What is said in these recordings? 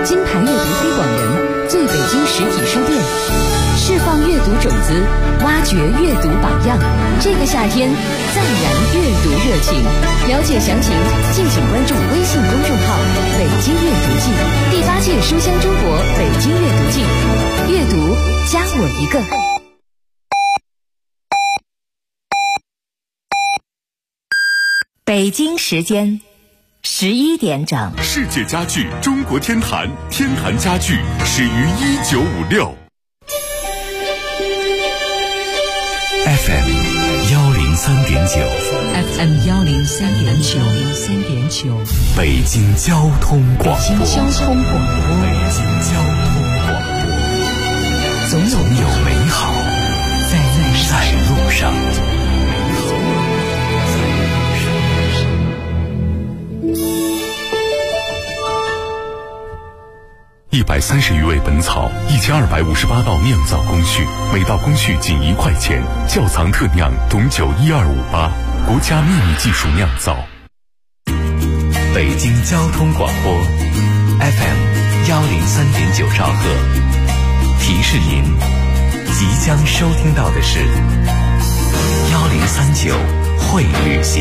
金牌阅读推广人，最北京实体书店，释放阅读种子，挖掘阅读榜样。这个夏天，再燃阅读热情。了解详情，敬请关注微信公众号“北京阅读季”，第8届书香中国北京阅读季，阅读加我一个。 北京时间11点整。 世界家具中国天坛，天坛家具始于1956。FM 103.9， 北京交通广播，总有美好在路上。130余味本草，1258道酿造工序，每道工序仅1块钱。窖藏特酿董酒12588，国家秘密技术酿造。北京交通广播 FM 103.9兆赫，提示您即将收听到的是1039会旅行。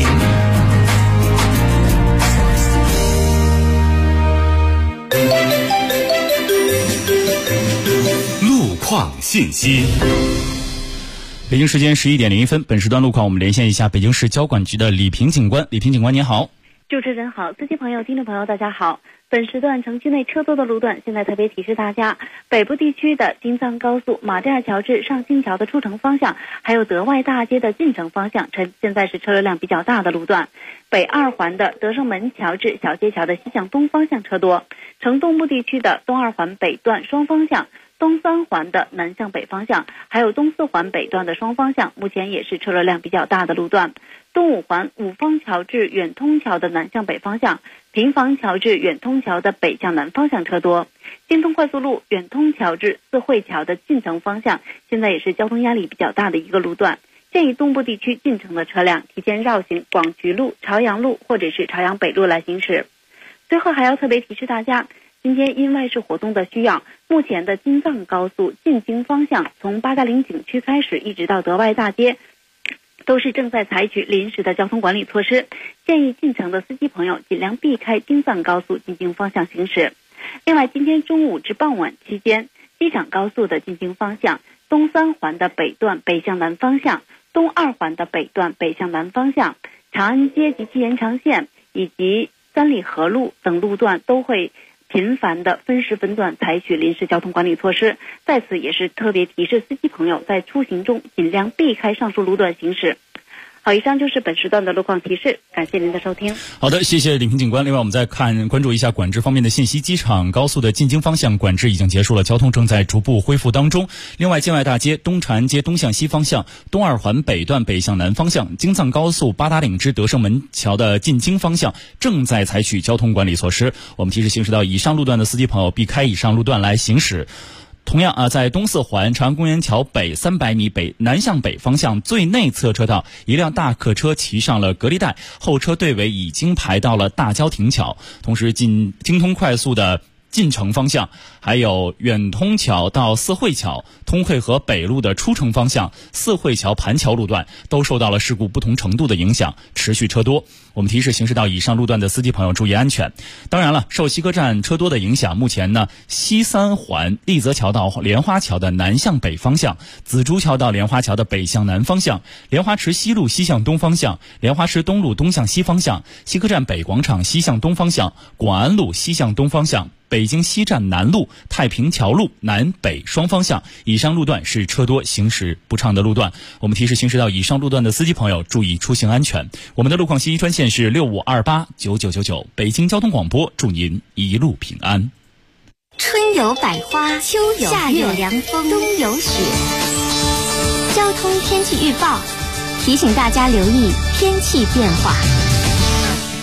路况信息。 北京时间11点01分，本时段路况我们连线一下北京市交管局的李平警官。李平警官您好。 主持人好，司机朋友、听众朋友大家好。本时段城区内车多的路段，现在特别提示大家，北部地区的京藏高速马甸尔桥至上新桥的出城方向，还有德外大街的进城方向，现在是车流量比较大的路段。北2环的德胜门桥至小街桥的西向东方向车多。城东部地区的东2环北段双方向，东3环的南向北方向，还有东4环北段的双方向，目前也是车流量比较大的路段。东5环五方桥至远通桥的南向北方向，平房桥至远通桥的北向南方向车多。京通快速路远通桥至四惠桥的进城方向，现在也是交通压力比较大的一个路段。建议东部地区进城的车辆提前绕行广渠路、朝阳路或者是朝阳北路来行驶。最后还要特别提示大家，今天因外事活动的需要，目前的京藏高速进京方向从八达岭景区开始一直到德外大街，都是正在采取临时的交通管理措施，建议进城的司机朋友尽量避开京藏高速进京方向行驶。另外，今天中午至傍晚期间，机场高速的进京方向，东3环的北段北向南方向，东2环的北段北向南方向，长安街及其延长线以及三里河路等路段都会频繁的分时分段采取临时交通管理措施，在此也是特别提示司机朋友在出行中尽量避开上述路段行驶。好，以上就是本时段的路况提示，感谢您的收听。 好的，谢谢李平警官。另外我们再关注一下管制方面的信息，机场高速的进京方向管制已经结束了，交通正在逐步恢复当中。另外，建外大街、东长安街东向西方向、东2环北段北向南方向、京藏高速八达岭至德胜门桥的进京方向正在采取交通管理措施，我们提示行驶到以上路段的司机朋友避开以上路段来行驶。同样在东4环长安公园桥北300米北南向北方向最内侧车道，一辆大客车骑上了隔离带，后车队尾已经排到了大郊亭桥。同时，京通快速的进城方向，还有远通桥到四惠桥、通惠河北路的出城方向、四惠桥盘桥路段都受到了事故不同程度的影响，持续车多。我们提示行驶到以上路段的司机朋友注意安全。当然了，受西客站车多的影响，目前呢，西3环丽泽桥到莲花桥的南向北方向、紫竹桥到莲花桥的北向南方向、莲花池西路西向东方向、莲花池东路东向西方向、西客站北广场西向东方向、广安路西向东方向、北京西站南路、太平桥路南北双方向，以上路段是车多行驶不畅的路段。我们提示行驶到以上路段的司机朋友注意出行安全。我们的路况信息专线是65289999，北京交通广播，祝您一路平安。 春有百花，秋有夏有凉风，冬有雪。交通天气预报提醒大家留意天气变化。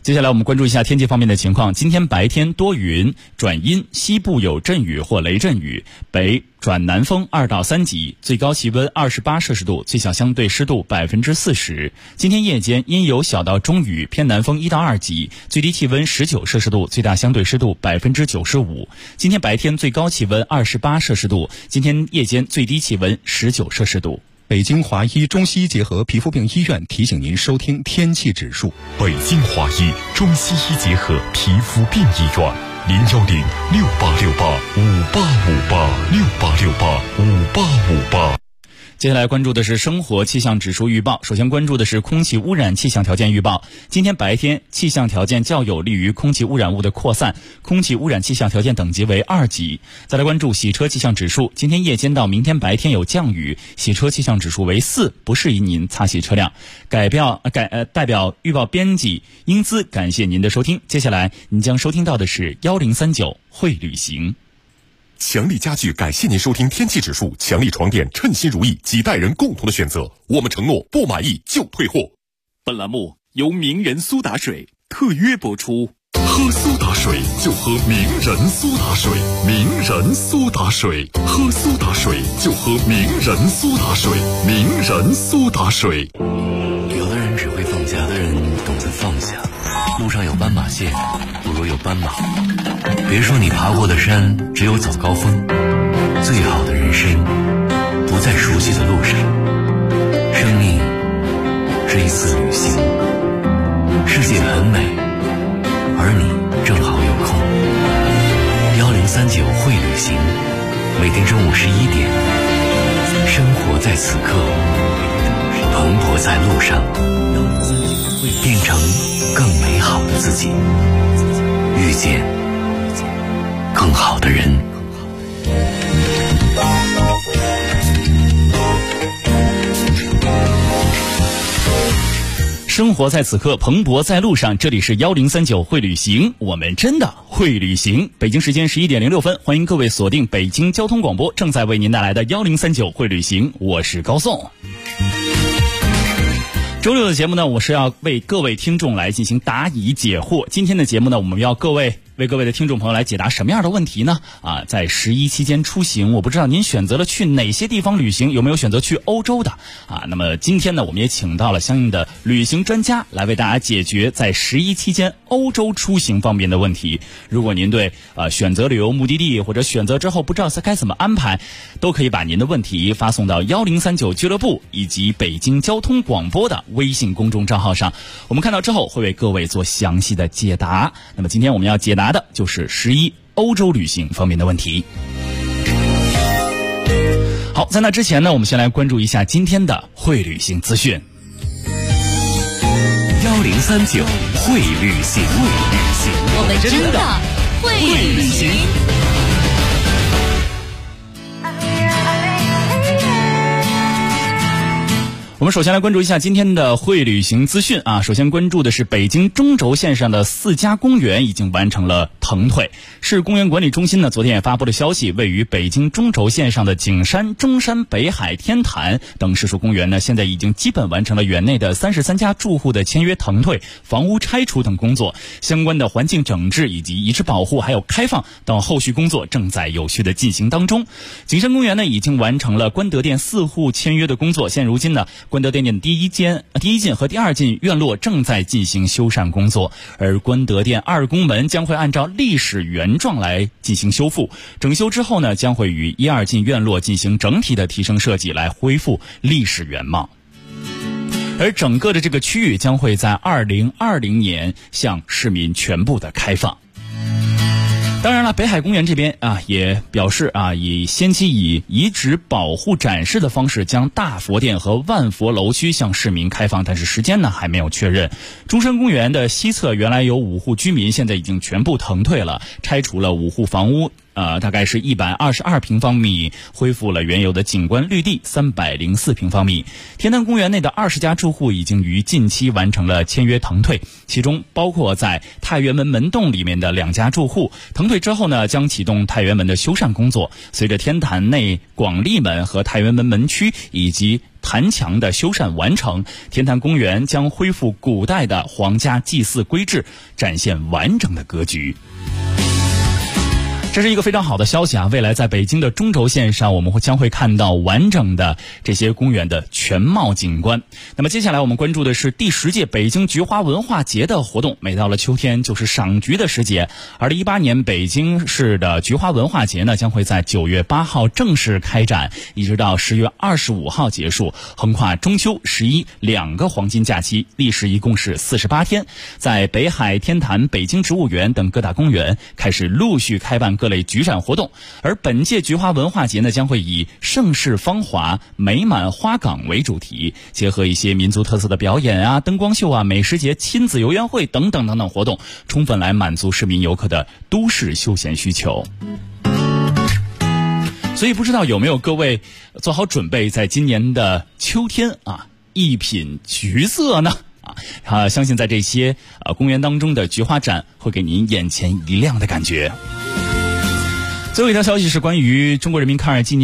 接下来我们关注一下天气方面的情况。今天白天多云转阴，西部有阵雨或雷阵雨，北转南风2到3级，最高气温28摄氏度，最小相对湿度40%。今天夜间阴有小到中雨，偏南风1到2级，最低气温19摄氏度，最大相对湿度95%。今天白天最高气温28摄氏度，今天夜间最低气温19摄氏度。 北京华医中西医结合皮肤病医院提醒您收听天气指数。 北京华医中西医结合皮肤病医院，01068685868586858。 接下来关注的是生活气象指数预报。首先关注的是空气污染气象条件预报。今天白天气象条件较有利于空气污染物的扩散，空气污染气象条件等级为2级。再来关注洗车气象指数。今天夜间到明天白天有降雨，洗车气象指数为4，不适宜您擦洗车辆。代表预报编辑英姿感谢您的收听。接下来您将收听到的是1039会旅行。 强力家具感谢您收听天气指数，强力床垫称心如意，几代人共同的选择，我们承诺不满意就退货。 本栏目由名人苏打水特约播出。 喝苏打水就喝名人苏打水，名人苏打水，喝苏打水就喝名人苏打水，名人苏打水。 有的人只会放下，有的人懂得放下。路上有斑马线，不如有斑马。别说你爬过的山只有早高峰，最好的人生不在熟悉的路上。生命是一次旅行，世界很美，而你正好有空。1039会旅行，每天中午11点，生活在此刻，蓬勃在路上，变成更美好的自己，遇见更好的人。 生活在此刻，蓬勃在路上。这里是1039会旅行，我们真的会旅行。北京时间11点06分，欢迎各位锁定北京交通广播，正在为您带来的1039会旅行，我是高颂。周六的节目呢，我是要为各位听众来进行答疑解惑。今天的节目呢，我们要为各位的听众朋友来解答什么样的问题呢？在11期间出行，我不知道您选择了去哪些地方旅行，有没有选择去欧洲的那么今天呢，我们也请到了相应的旅行专家来为大家解决在11期间欧洲出行方面的问题。如果您对选择旅游目的地或者选择之后不知道该怎么安排，都可以把您的问题发送到1039俱乐部以及北京交通广播的微信公众账号上，我们看到之后会为各位做详细的解答。那么今天我们要解答的就是11欧洲旅行方面的问题。好，在那之前呢，我们先来关注一下今天的会旅行资讯。 1039会旅行， 我们真的会旅行。 我们首先来关注一下今天的会旅行资讯首先关注的是北京中轴线上的4家公园已经完成了腾退。市公园管理中心呢，昨天也发布了消息，位于北京中轴线上的景山、中山、北海、天坛等10处公园呢，现在已经基本完成了园内的33家住户的签约腾退、房屋拆除等工作，相关的环境整治以及遗址保护还有开放等后续工作正在有序的进行当中。景山公园呢，已经完成了关德殿4户签约的工作，现如今呢，关德殿的第一进和第2进院落正在进行修缮工作，而关德殿2宫门将会按照历史原状来进行修复，整修之后呢，将会与1、2进院落进行整体的提升设计，来恢复历史原貌。而整个的这个区域将会在2020年向市民全部的开放。当然了，北海公园这边也表示先期以遗址保护展示的方式将大佛殿和万佛楼区向市民开放，但是时间呢还没有确认。中山公园的西侧原来有5户居民，现在已经全部腾退了，拆除了5户房屋， 大概是122平方米，恢复了原有的景观绿地304平方米。天坛公园内的20家住户已经于近期完成了签约腾退，其中包括在太原门门洞里面的2家住户。腾退之后呢，将启动太原门的修缮工作。随着天坛内广利门和太原门门区以及坛墙的修缮完成，天坛公园将恢复古代的皇家祭祀规制，展现完整的格局。这是一个非常好的消息啊！未来在北京的中轴线上，我们将会看到完整的这些公园的全貌景观。那么接下来我们关注的是第10届北京菊花文化节的活动。每到了秋天，就是赏菊的时节。2018年北京市的菊花文化节呢，将会在9月8号正式开展，一直到10月25号结束，横跨中秋、11 2个黄金假期，历时一共是48天。在北海、天坛、北京植物园等各大公园开始陆续开办各类菊展活动，而本届菊花文化节呢，将会以盛世芳华、美满花港为主题，结合一些民族特色的表演啊、灯光秀啊、美食节、亲子游园会等等等等活动，充分来满足市民游客的都市休闲需求。所以不知道有没有各位做好准备，在今年的秋天啊，一品橘色呢？相信在这些公园当中的菊花展会给您眼前一亮的感觉。最后一条消息是关于中国人民抗日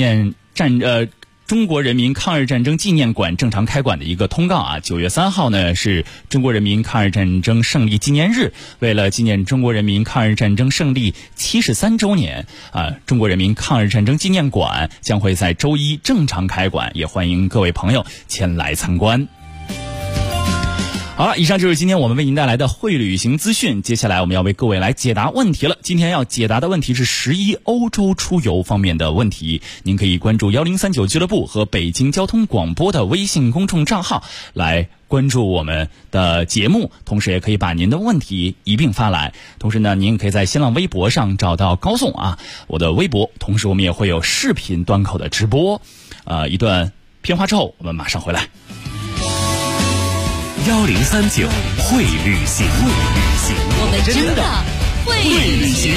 战争纪念馆正常开馆的一个通告啊。9月3号呢是中国人民抗日战争胜利纪念日，为了纪念中国人民抗日战争胜利73周年中国人民抗日战争纪念馆将会在周一正常开馆，也欢迎各位朋友前来参观。好了，以上就是今天我们为您带来的会旅行资讯。接下来我们要为各位来解答问题了。今天要解答的问题是11欧洲出游方面的问题。您可以关注1039俱乐部和北京交通广播的微信公众账号来关注我们的节目，同时也可以把您的问题一并发来。同时呢，您也可以在新浪微博上找到高颂我的微博。同时我们也会有视频端口的直播。一段片花之后，我们马上回来。 1039会旅行， 我们真的会旅行。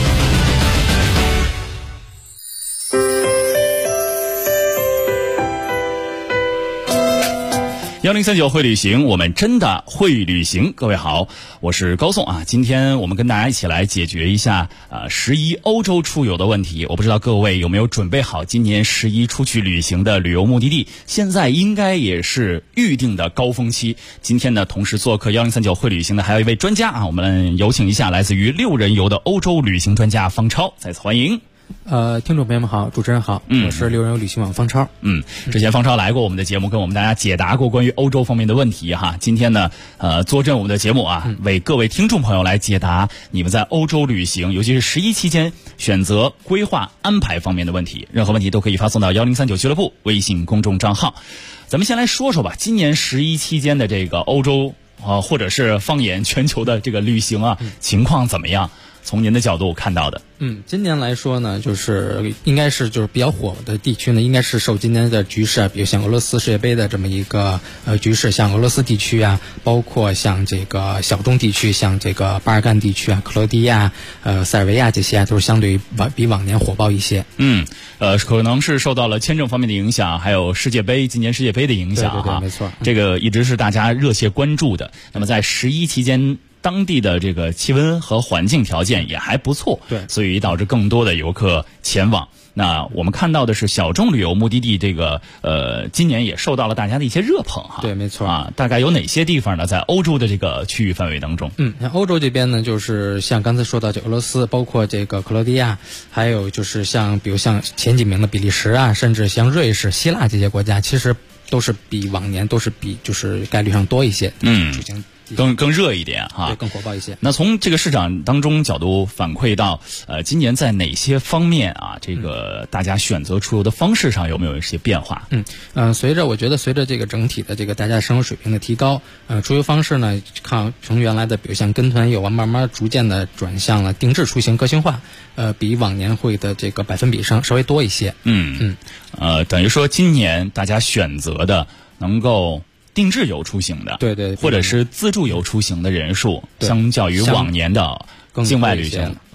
1039会旅行，我们真的会旅行。各位好，我是高颂今天我们跟大家一起来解决一下11欧洲出游的问题。我不知道各位有没有准备好今年11出去旅行的旅游目的地，现在应该也是预定的高峰期。今天呢，同时做客1039会旅行的还有一位专家我们有请一下来自于6人游的欧洲旅行专家方超，再次欢迎。 听众朋友们好，主持人好，我是6人游旅行网方超。 之前方超来过我们的节目，跟我们大家解答过关于欧洲方面的问题今天呢，坐镇我们的节目为各位听众朋友来解答你们在欧洲旅行，尤其是11期间选择、规划、安排方面的问题。任何问题都可以发送到1039俱乐部微信公众账号。咱们先来说说吧，今年11期间的这个欧洲或者是放眼全球的这个旅行情况怎么样？从您的角度看到的。 今年来说呢，应该是比较火的地区呢，应该是受今年的局势比如像俄罗斯世界杯的这么一个局势，像俄罗斯地区包括像这个小中地区，像这个巴尔干地区克罗地亚、塞尔维亚这些都是相对比往年火爆一些。 可能是受到了签证方面的影响，还有今年世界杯的影响对，没错。 这个一直是大家热切关注的。那么在11期间，当地的这个气温和环境条件也还不错， 对， 所以导致更多的游客前往。那我们看到的是小众旅游目的地，这个今年也受到了大家的一些热捧对，没错大概有哪些地方呢？在欧洲的这个区域范围当中， 像欧洲这边呢，就是像刚才说到这俄罗斯，包括这个克罗地亚，还有就是比如像前几名的比利时甚至像瑞士、希腊这些国家，其实都是比往年就是概率上多一些。 更热一点对，更火爆一些。 那从这个市场当中角度反馈到今年在哪些方面这个大家选择出游的方式上有没有一些变化？ 随着这个整体的这个大家生活水平的提高，出游方式呢，从原来的比如像跟团游慢慢逐渐的转向了定制出行、个性化，比往年会的这个百分比上稍微多一些。 等于说今年大家选择的能够定制游出行的， 对， 或者是自助游出行的人数，相较于往年的境外旅行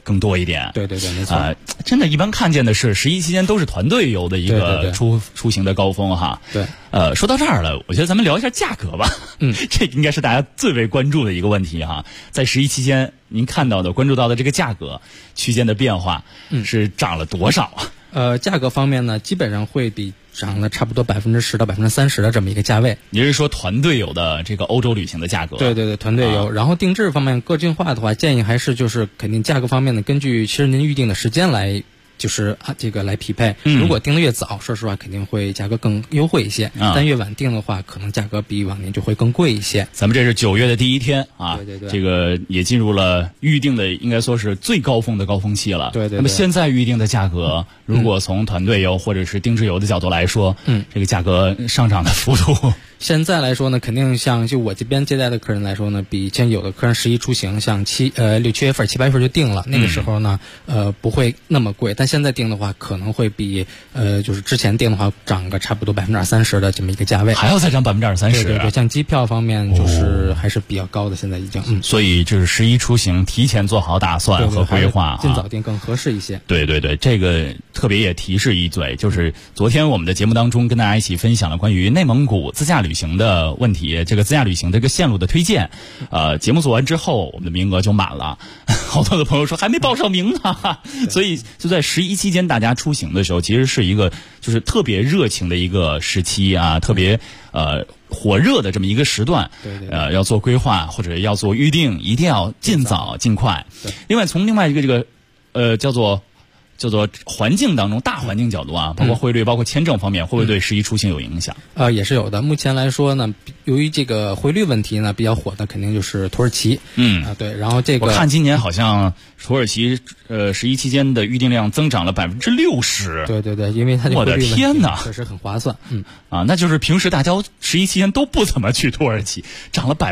更多一点。 对对对，没错。 真的，一般看见的是11期间都是团队游的一个出行的高峰哈。 对。 说到这儿了，我觉得咱们聊一下价格吧。这应该是大家最为关注的一个问题哈。在11期间，您看到的、关注到的这个价格区间的变化，是涨了多少啊？ 价格方面呢，基本上会比涨了差不多10%到30%的这么一个价位。 您是说团队游的这个欧洲旅行的价格？ 对对对，团队游。然后定制方面个性化的话，建议还是就是肯定价格方面呢，根据其实您预定的时间来。就是这个来匹配，如果定的越早，说实话肯定会价格更优惠一些，但越晚定的话，可能价格比往年就会更贵一些。 咱们这是9月的第一天啊， 对对对， 这个也进入了预定的应该说是最高峰的高峰期了。 对对对。 那么现在预定的价格，如果从团队游或者是定制游的角度来说，这个价格上涨的幅度。 现在来说呢，肯定像就我这边接待的客人来说呢，比以前有的客人11出行，像6、7月份、7、8月份就定了，那个时候呢，不会那么贵。但现在定的话，可能会比就是之前定的话涨个差不多20-30%的这么一个价位， 还要再涨20-30%。 对对对，像机票方面就是还是比较高的，现在已经。 所以就是11出行，提前做好打算和规划， 尽早定更合适一些。 对对对，这个特别也提示一嘴，就是昨天我们的节目当中跟大家一起分享了关于内蒙古自驾旅行的问题，这个自驾旅行这个线路的推荐，节目做完之后，我们的名额就满了，好多的朋友说还没报上名呢，所以就在11期间大家出行的时候，其实是一个就是特别热情的一个时期啊，特别火热的这么一个时段，要做规划或者要做预定，一定要尽早尽快。另外从另外一个这个叫做环境当中大环境角度啊，包括汇率、包括签证方面，会不会对11出行有影响？ 也是有的。目前来说呢，由于这个汇率问题呢，比较火的肯定就是土耳其。对。然后这个我看今年好像土耳其11期间的预订量增长了60%。 对对对，因为它这个我的天哪， 确实很划算。 那就是平时大家11期间都不怎么去土耳其，涨了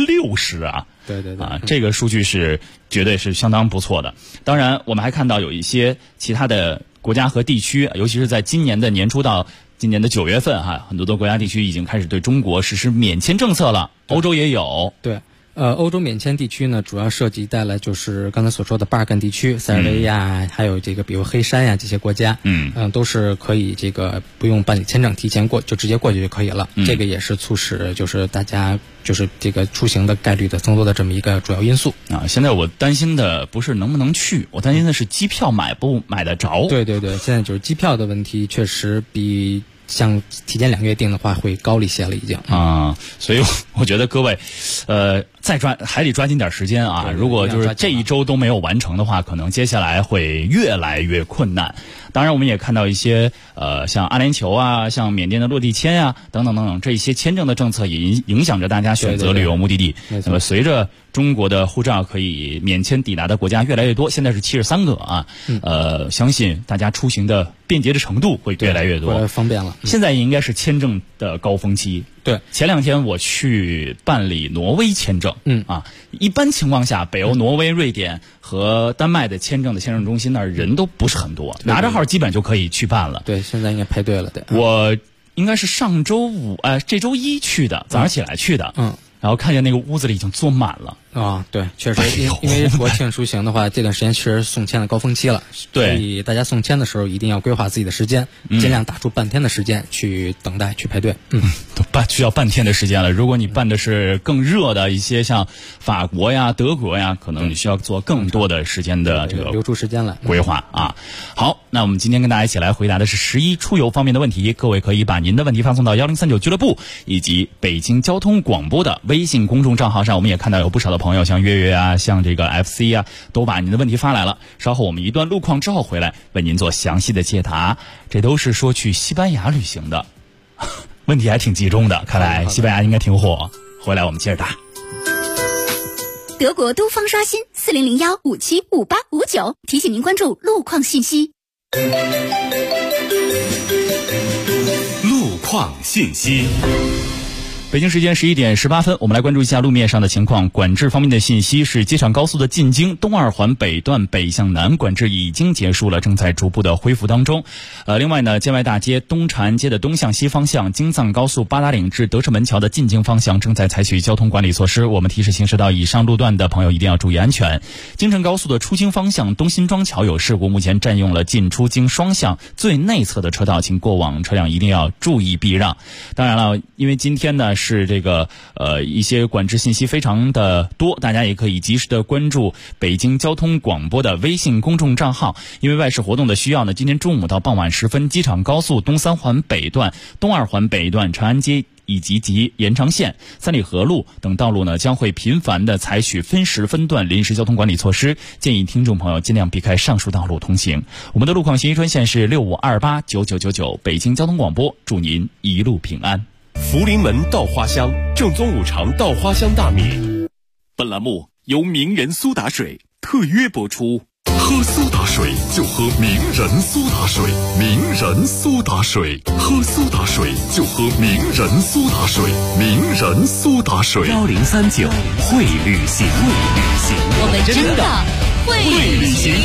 60%啊。 对对对， 这个数据是绝对是相当不错的。当然，我们还看到有一些其他的国家和地区，尤其是在今年的年初到今年的9月份很多的国家地区已经开始对中国实施免签政策了，欧洲也有。 对。欧洲免签地区呢，主要涉及带来就是刚才所说的巴尔干地区、塞尔维亚，还有这个比如黑山呀这些国家，都是可以这个不用办理签证，提前过就直接过去就可以了。这个也是促使就是大家就是这个出行的概率的增多的这么一个主要因素啊。现在我担心的不是能不能去，我担心的是机票买不买得着。 对对对，现在就是机票的问题，确实比像提前2个月订的话会高了一些了已经所以我觉得各位还得抓紧点时间啊。如果就是这一周都没有完成的话，可能接下来会越来越困难。当然我们也看到一些像阿联酋啊，像缅甸的落地签啊等等等等，这一些签证的政策也影响着大家选择旅游目的地。那么随着中国的护照可以免签抵达的国家越来越多，现在是73个啊，相信大家出行的便捷的程度会越来越多， 方便了。 现在也应该是签证的高峰期。 对， 前2天我去办理挪威签证，一般情况下，北欧挪威、瑞典和丹麦的签证中心那儿人都不是很多，拿着号基本就可以去办了。 对，现在应该排队了。对， 我应该是上周五这周1去的，早上起来去的，然后看见那个屋子里已经坐满了。 对，确实，因为国庆出行的话，这段时间确实送签的高峰期了。 对， 所以大家送签的时候一定要规划自己的时间，尽量打出半天的时间去等待、去排队。 都需要半天的时间了。如果你办的是更热的一些，像法国呀、德国呀，可能你需要做更多的时间的这个留出时间来规划啊。好，那我们今天跟大家一起来回答的是11出游方面的问题，各位可以把您的问题发送到1039俱乐部以及北京交通广播的微信公众账号上。我们也看到有不少的朋友，像月月啊，像这个 FC 啊，都把您的问题发来了。稍后我们一段路况之后回来为您做详细的解答。这都是说去西班牙旅行的问题，还挺集中的，看来西班牙应该挺火。回来我们接着答。 德国都方刷新4001575859，提醒您关注路况信息。 路况信息。 北京时间11点18分，我们来关注一下路面上的情况。管制方面的信息是，机场高速的进京东二环北段北向南管制已经结束了，正在逐步的恢复当中。另外呢，建外大街东长安街的东向西方向，京藏高速八达岭至德胜门桥的进京方向正在采取交通管理措施。我们提示行驶到以上路段的朋友一定要注意安全。京承高速的出京方向东新庄桥有事故，目前占用了进出京双向最内侧的车道，请过往车辆一定要注意避让。当然了，因为今天呢是这个一些管制信息非常的多，大家也可以及时的关注北京交通广播的微信公众账号。因为外事活动的需要呢，今天中午到傍晚时分，机场高速东三环北段、东二环北段、长安街以及延长线、三里河路等道路呢，将会频繁的采取分时分段临时交通管理措施，建议听众朋友尽量避开上述道路通行。我们的路况信息专线是65289999，北京交通广播，祝您一路平安。 福临门稻花香，正宗五常稻花香大米。本栏目由名人苏打水特约播出。 喝苏打水就喝名人苏打水，名人苏打水，喝苏打水就喝名人苏打水，名人苏打水。 1039会旅行， 我们真的会旅行。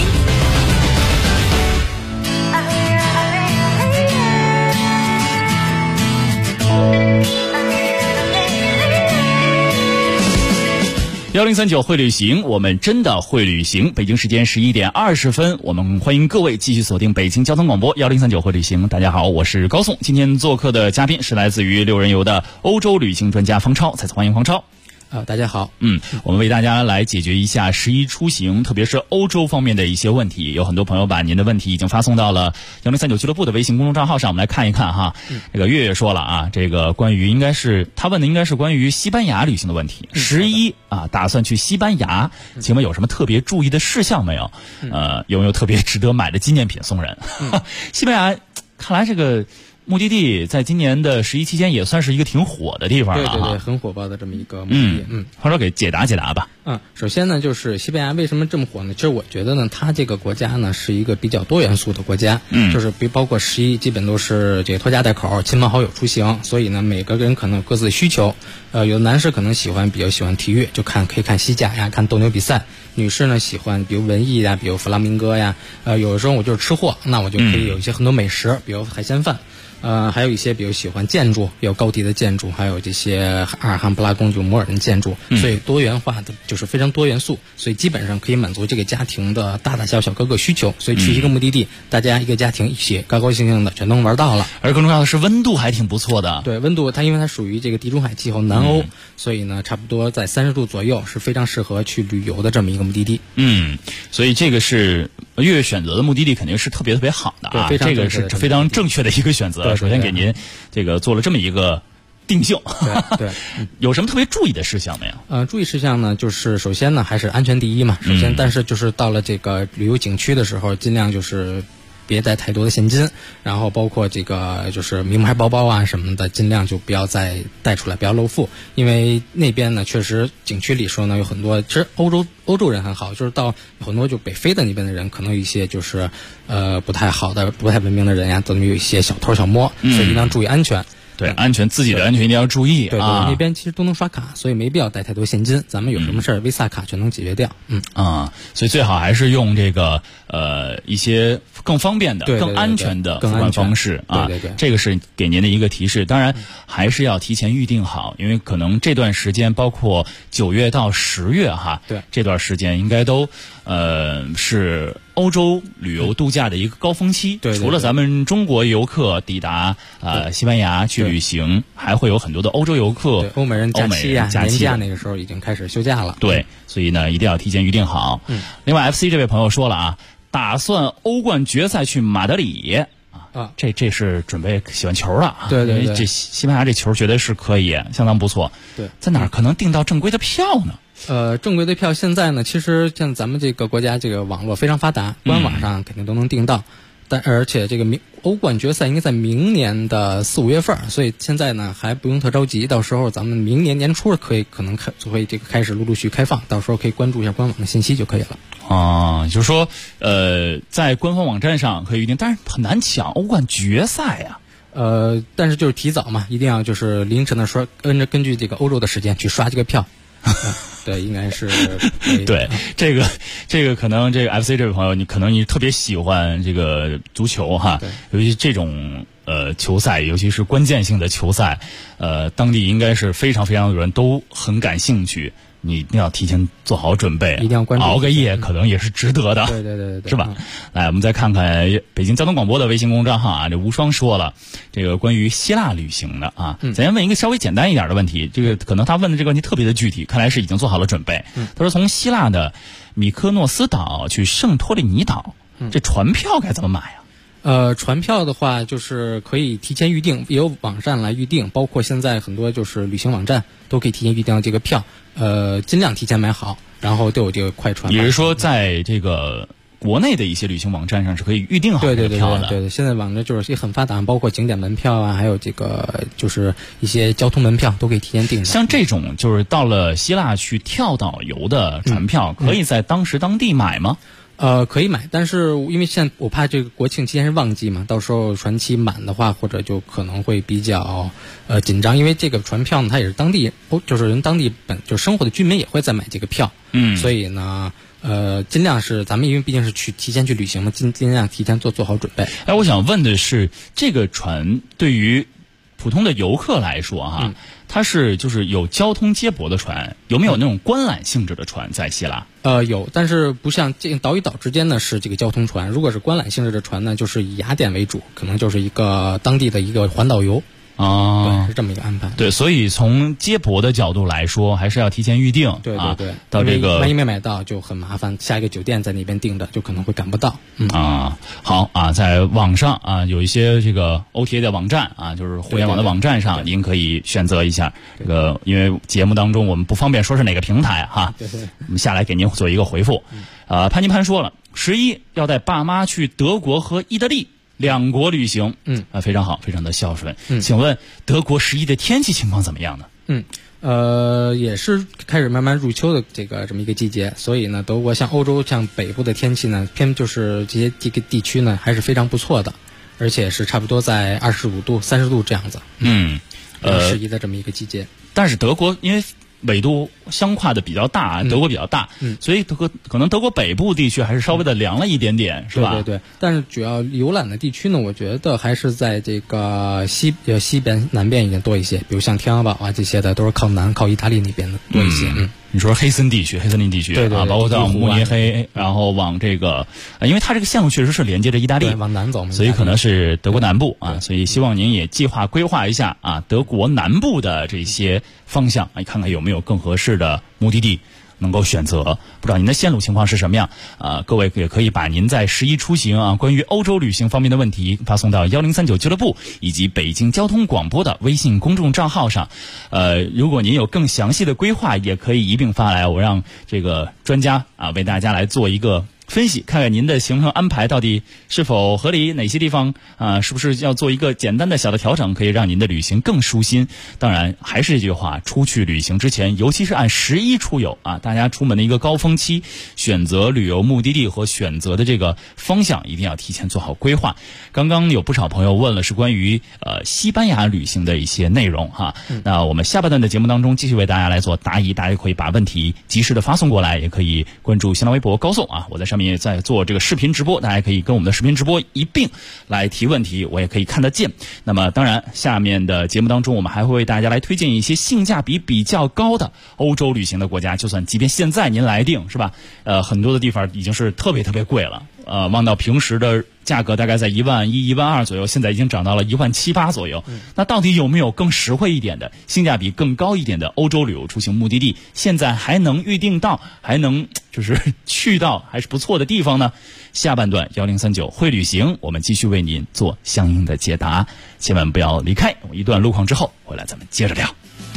1039会旅行，我们真的会旅行。北京时间11点20分，我们欢迎各位继续锁定北京交通广播1039会旅行。大家好，我是高颂。今天做客的嘉宾是来自于六人游的欧洲旅行专家方超，再次欢迎方超。 大家好。 我们为大家来解决一下11出行，特别是欧洲方面的一些问题。有很多朋友把您的问题已经发送到了1039俱乐部的微信公众账号上，我们来看一看哈。这个月月说了啊，这个关于他问的应该是关于西班牙旅行的问题。11打算去西班牙，请问有什么特别注意的事项没有？有没有特别值得买的纪念品送人？西班牙看来这个目的地在今年的11期间也算是一个挺火的地方了。 对，很火爆的这么一个目的地。 方超给解答吧。 首先呢，就是西班牙为什么这么火呢？其实我觉得呢，它这个国家呢是一个比较多元素的国家。就是包括11基本都是这个拖家带口、亲朋好友出行，所以呢，每个人可能有各自的需求。有的男士可能比较喜欢体育，可以看西甲呀，看斗牛比赛。女士呢喜欢比如文艺呀，比如弗拉明戈呀。有的时候我就是吃货，那我就可以有一些很多美食，比如海鲜饭。还有一些比如喜欢建筑，有高迪的建筑，还有这些阿尔汉布拉宫就摩尔人建筑，所以多元化的就是非常多元素，所以基本上可以满足这个家庭的大大小小各个需求。所以去一个目的地，大家一个家庭一起高高兴兴的全都能玩到了。 而更重要的是温度还挺不错的。 对，温度因为它属于这个地中海气候南欧，所以呢差不多在30度左右，是非常适合去旅游的这么一个目的地。 所以这个是月月选择的目的地肯定是特别特别好的啊，这个是非常正确的一个选择。首先给您这个做了这么一个定性。 对， 有什么特别注意的事项没有？ 注意事项呢，就是首先呢还是安全第一嘛。首先，但是就是到了这个旅游景区的时候，尽量就是别带太多的现金，然后包括这个就是名牌包包啊什么的，尽量就不要再带出来，不要露富。因为那边呢，确实景区里说呢有很多，其实欧洲人很好，就是到很多就北非的那边的人，可能有一些就是不太好的、不太文明的人呀，都有一些小偷小摸，所以一定要注意安全。 对，安全，自己的安全一定要注意。 对，那边其实都能刷卡，所以没必要带太多现金。咱们有什么事儿，Visa 卡全能解决掉。 所以最好还是用这个一些更方便的、更安全的付款方式啊。 对， 这个是给您的一个提示。当然，还是要提前预定好，因为可能这段时间，包括9月到10月对， 这段时间应该都是欧洲旅游度假的一个高峰期。 对， 除了咱们中国游客抵达西班牙去旅行，还会有很多的欧洲游客、 欧美人假期呀、年假那个时候已经开始休假了。 对，所以呢一定要提前预定好。另外 FC 这位朋友说了啊，打算欧冠决赛去马德里。这是准备喜欢球了啊！ 对， 因为这西班牙这球绝对是可以，相当不错。 对， 在哪儿可能订到正规的票呢？ 正规的票现在呢，其实像咱们这个国家这个网络非常发达，官网上肯定都能订到。而且这个欧冠决赛应该在明年的4、5月份，所以现在呢还不用特着急，到时候咱们明年年初可能就会这个开始陆续开放，到时候可以关注一下官网的信息就可以了。 就是说在官方网站上可以预定，但是很难抢欧冠决赛呀。 但是就是提早嘛，一定要就是凌晨的刷，根据这个欧洲的时间去刷这个票。对，应该是对这个可能这个 FC 这位朋友，你可能你特别喜欢这个足球哈，尤其这种球赛，尤其是关键性的球赛，当地应该是非常非常多人都很感兴趣。你一定要提前做好准备， 一定要关注， 熬个夜可能也是值得的。 对， 是吧？来，我们再看看北京交通广播的微信公众号啊，这无双说了这个关于希腊旅行的啊，咱先问一个稍微简单一点的问题，这个可能他问的这个问题特别的具体，看来是已经做好了准备。他说从希腊的米科诺斯岛去圣托里尼岛，这船票该怎么买啊？ 船票的话，就是可以提前预定，也有网站来预定，包括现在很多就是旅行网站都可以提前预定这个票。尽量提前买好，然后都有这个快船。 也就是说，在这个国内的一些旅行网站上是可以预定好这个票的。 对，现在网站就是也很发达，包括景点门票啊，还有这个就是一些交通门票都可以提前订。 像这种就是到了希腊去跳岛游的船票，可以在当地买吗？ 可以买，但是因为现在我怕这个国庆期间是旺季嘛，到时候船期满的话，或者就可能会比较紧张，因为这个船票呢，它也是当地就是人当地就是生活的居民也会在买这个票，所以呢，尽量是咱们因为毕竟是提前去旅行嘛，尽量提前做好准备。 我想问的是，这个船对于普通的游客来说哈，它是就是有交通接驳的船，有没有那种观览性质的船在希腊？ 有，但是不像这岛与岛之间呢是这个交通船，如果是观览性质的船呢，就是以雅典为主，可能就是一个当地的一个环岛游。对，是这么一个安排。 对，所以从接驳的角度来说，还是要提前预定。 对， 到这个万一没买到就很麻烦，下一个酒店在那边订的就可能会赶不到。 好啊，在网上啊有一些这个 OTA 的网站啊，就是互联网的网站上，您可以选择一下这个，因为节目当中我们不方便说是哪个平台哈。 对， 我们下来给您做一个回复。潘金潘说了，11要带爸妈去德国和意大利2国旅行，非常好，非常的孝顺。请问德国11的天气情况怎么样呢？ 也是开始慢慢入秋的这么一个季节，所以呢，德国像欧洲像北部的天气呢，偏就是这个地区呢还是非常不错的，而且是差不多在25度、30度这样子。适宜的这么一个季节。 但是德国因为纬度相跨的比较大，德国比较大，所以可能德国北部地区还是稍微的凉了一点点，是吧？ 对。但是主要游览的地区呢，我觉得还是在这个西边、南边已经多一些，比如像天鹅堡啊这些的，都是靠意大利那边的多一些。 你说黑森林地区对啊，包括到慕尼黑，然后往这个，因为它这个线路确实是连接着意大利， 往南走嘛， 所以可能是德国南部啊，所以希望您也计划规划一下啊，德国南部的这些方向，看看有没有更合适的目的地能够选择。不知道您的线路情况是什么样啊？各位也可以把您在11出行啊，关于欧洲旅行方面的问题发送到1039俱乐部以及北京交通广播的微信公众账号上。如果您有更详细的规划，也可以一并发来，我让这个专家啊为大家来做一个分析，看看您的行程安排到底是否合理，哪些地方是不是要做一个简单的小的调整，可以让您的旅行更舒心。当然还是这句话，出去旅行之前，尤其是按11出游啊，大家出门的一个高峰期，选择旅游目的地和选择的这个方向一定要提前做好规划。刚刚有不少朋友问了是关于西班牙旅行的一些内容哈，那我们下半段的节目当中继续为大家来做答疑，大家可以把问题及时的发送过来，也可以关注新浪微博高送啊，我在上面也在做这个视频直播，大家可以跟我们的视频直播一并来提问题，我也可以看得见。那么当然下面的节目当中，我们还会为大家来推荐一些性价比比较高的欧洲旅行的国家，就算即便现在您来定是吧，很多的地方已经是特别贵了，望到平时的价格大概在1万1、1万2左右，现在已经涨到了1万7、8左右。那到底有没有更实惠一点的、性价比更高一点的欧洲旅游出行目的地？现在还能预定到，还能就是去到还是不错的地方呢？下半段1039会旅行，我们继续为您做相应的解答，千万不要离开。我一段路况之后回来，咱们接着聊。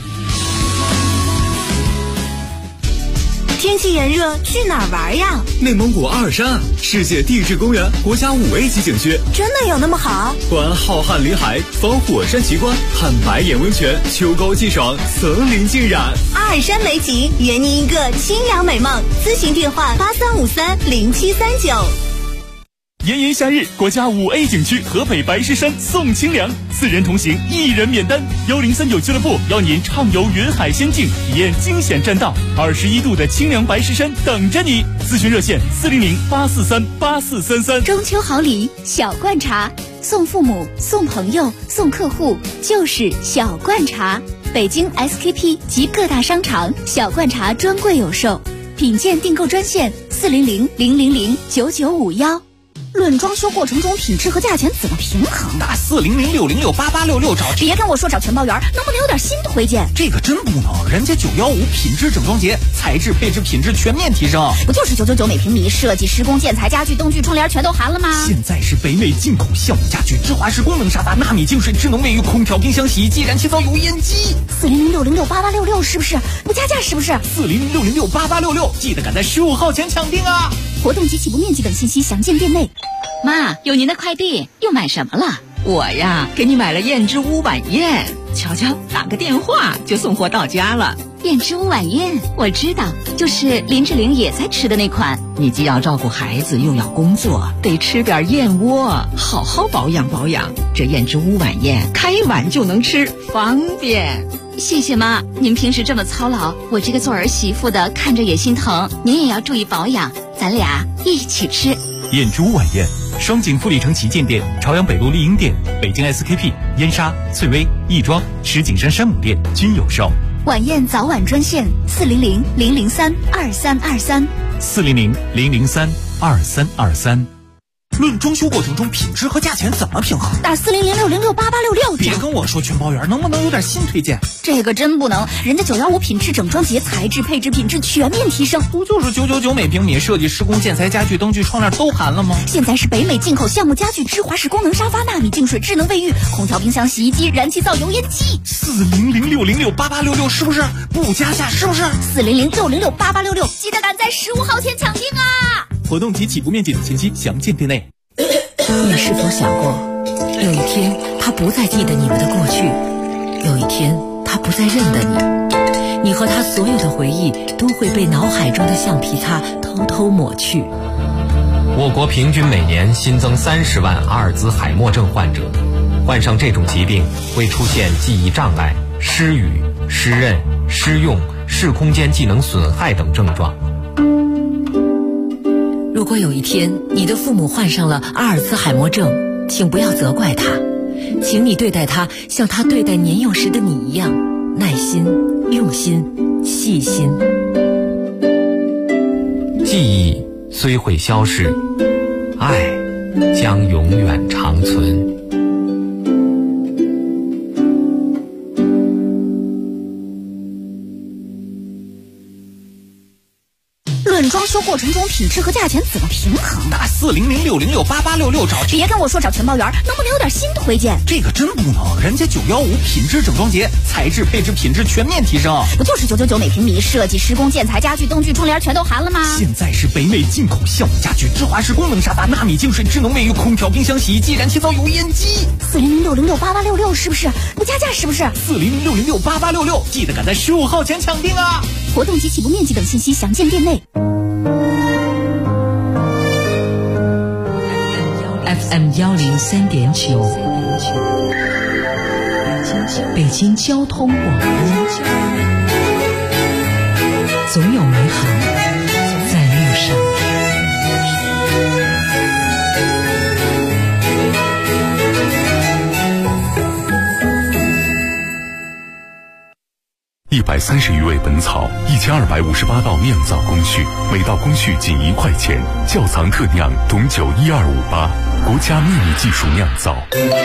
天气炎热，去哪儿玩呀？ 内蒙古阿尔山，世界地质公园国家5A级景区， 真的有那么好？ 观浩瀚林海，访火山奇观，看白眼温泉，秋高气爽，层林尽染。 阿尔山美景，圆您一个清凉美梦。咨询电话83530739。 炎炎夏日，国家5A 景区河北白石山送清凉，4人同行1人免单。103.9俱乐部邀您畅游云海仙境，体验惊险栈道，21度的清凉白石山等着你。咨询热线400-843-8433。 中秋好礼小罐茶，送父母、送朋友、送客户就是小罐茶。北京 SKP 及各大商场小罐茶专柜有售，品鉴订购专线400-000-9951。论装修过程中品质和价钱怎么平衡？ 打400-606-8866找。 别跟我说找全包圆，能不能有点新推荐？ 这个真不能，人家915品质整装节，材质配置品质全面提升。 不就是999每平米，设计施工建材家具灯具窗帘全都含了吗？ 现在是北美进口项目家具，芝华士功能沙发，纳米净水智能卫浴，空调冰箱洗衣机，燃气灶油烟机。 400-606-8866是不是？不加价是不是 ？400-606-8866，记得赶在15号前抢订啊！ 活动及起步面积等信息详见店内。 妈，有您的快递，又买什么了？我呀，给你买了燕之屋晚宴，瞧瞧，打个电话就送货到家了。 燕之屋晚宴我知道，就是林志玲也在吃的那款。 你既要照顾孩子，又要工作，得吃点燕窝，好好保养保养。这燕之屋晚宴开碗就能吃，方便。 谢谢妈，您平时这么操劳，我这个做儿媳妇的看着也心疼。您也要注意保养，咱俩一起吃。 燕之屋晚宴，双井富力城旗舰店、朝阳北路丽婴店、北京 SKP、燕莎、翠微、亦庄、石景山山姆店均有售。 晚宴早晚专线400-003-2323。 400-003-2323。 论装修过程中品质和价钱怎么平衡？ 打400-606-8866。 别跟我说全包圆，能不能有点新推荐？ 这个真不能，人家915品质整装节，材质配置品质全面提升。 不就是999每平米，设计施工建材家具灯具窗帘都含了吗？ 现在是北美进口项目家具，芝华士功能沙发，纳米净水智能卫浴，空调冰箱洗衣机，燃气灶油烟机。 400-606-8866是不是？不加价是不是 ？400-606-8866，记得赶在15号前抢订啊！ 活动及起步面积等信息详见店内。 你是否想过，有一天他不再记得你们的过去，有一天他不再认得你，你和他所有的回忆都会被脑海中的橡皮擦偷偷抹去。 我国平均每年新增30万阿尔兹海默症患者，患上这种疾病会出现记忆障碍、失语、失认、失用、视空间技能损害等症状。 如果有一天你的父母患上了阿尔兹海默症，请不要责怪他，请你对待他像他对待年幼时的你一样，耐心、用心、细心。 记忆虽会消逝，爱将永远长存。 装修过程中品质和价钱怎么平衡？ 打400-606-8866找。 别跟我说找全包圆，能不能有点新推荐？ 这个真不能，人家915品质整装节，材质配置品质全面提升。 不就是999每平米，设计施工建材家具灯具窗帘全都含了吗？ 现在是北美进口项目家具，芝华士功能沙发，纳米净水智能卫浴，空调冰箱洗衣机，燃气灶油烟机。 400-606-8866是不是？不加价是不是 ？400-606-8866，记得赶在15号前抢订啊！ 活动及起步面积等信息详见店内。 FM 103.9，北京交通广播，总有美好在路上。 130余味本草，1258道酿造工序，每道工序仅1块钱。窖藏特酿董酒12588，国家秘密技术酿造。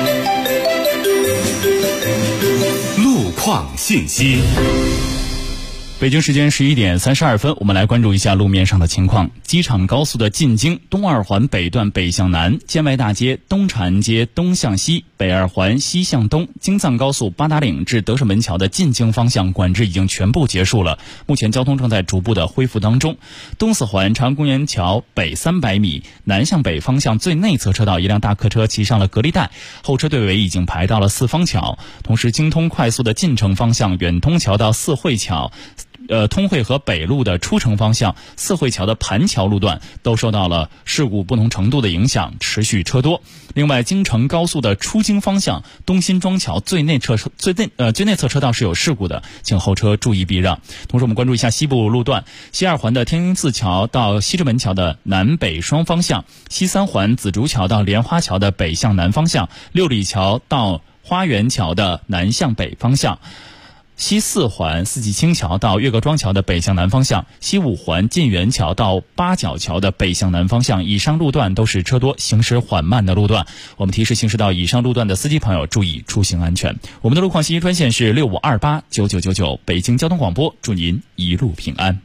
路况信息。 北京时间11点32分，我们来关注一下路面上的情况。机场高速的进京东二环北段北向南，建外大街东长安街东向西，北二环西向东，京藏高速八达岭至德胜门桥的进京方向管制已经全部结束了，目前交通正在逐步的恢复当中。东四环长安公园桥北300米，南向北方向最内侧车道，一辆大客车骑上了隔离带，后车队尾已经排到了四方桥。同时，京通快速的进城方向远通桥到四惠桥通惠河北路的出城方向四惠桥的盘桥路段都受到了事故不同程度的影响，持续车多。另外，京承高速的出京方向东新庄桥最内侧车道是有事故的，请后车注意避让。同时，我们关注一下西部路段，西二环的天鹰寺桥到西直门桥的南北双方向，西三环紫竹桥到莲花桥的北向南方向，六里桥到花园桥的南向北方向，西四环四季青桥到岳各庄桥的北向南方向，西五环晋源桥到八角桥的北向南方向，以上路段都是车多行驶缓慢的路段。我们提示行驶到以上路段的司机朋友注意出行安全。我们的路况信息专线是65289999，北京交通广播，祝您一路平安。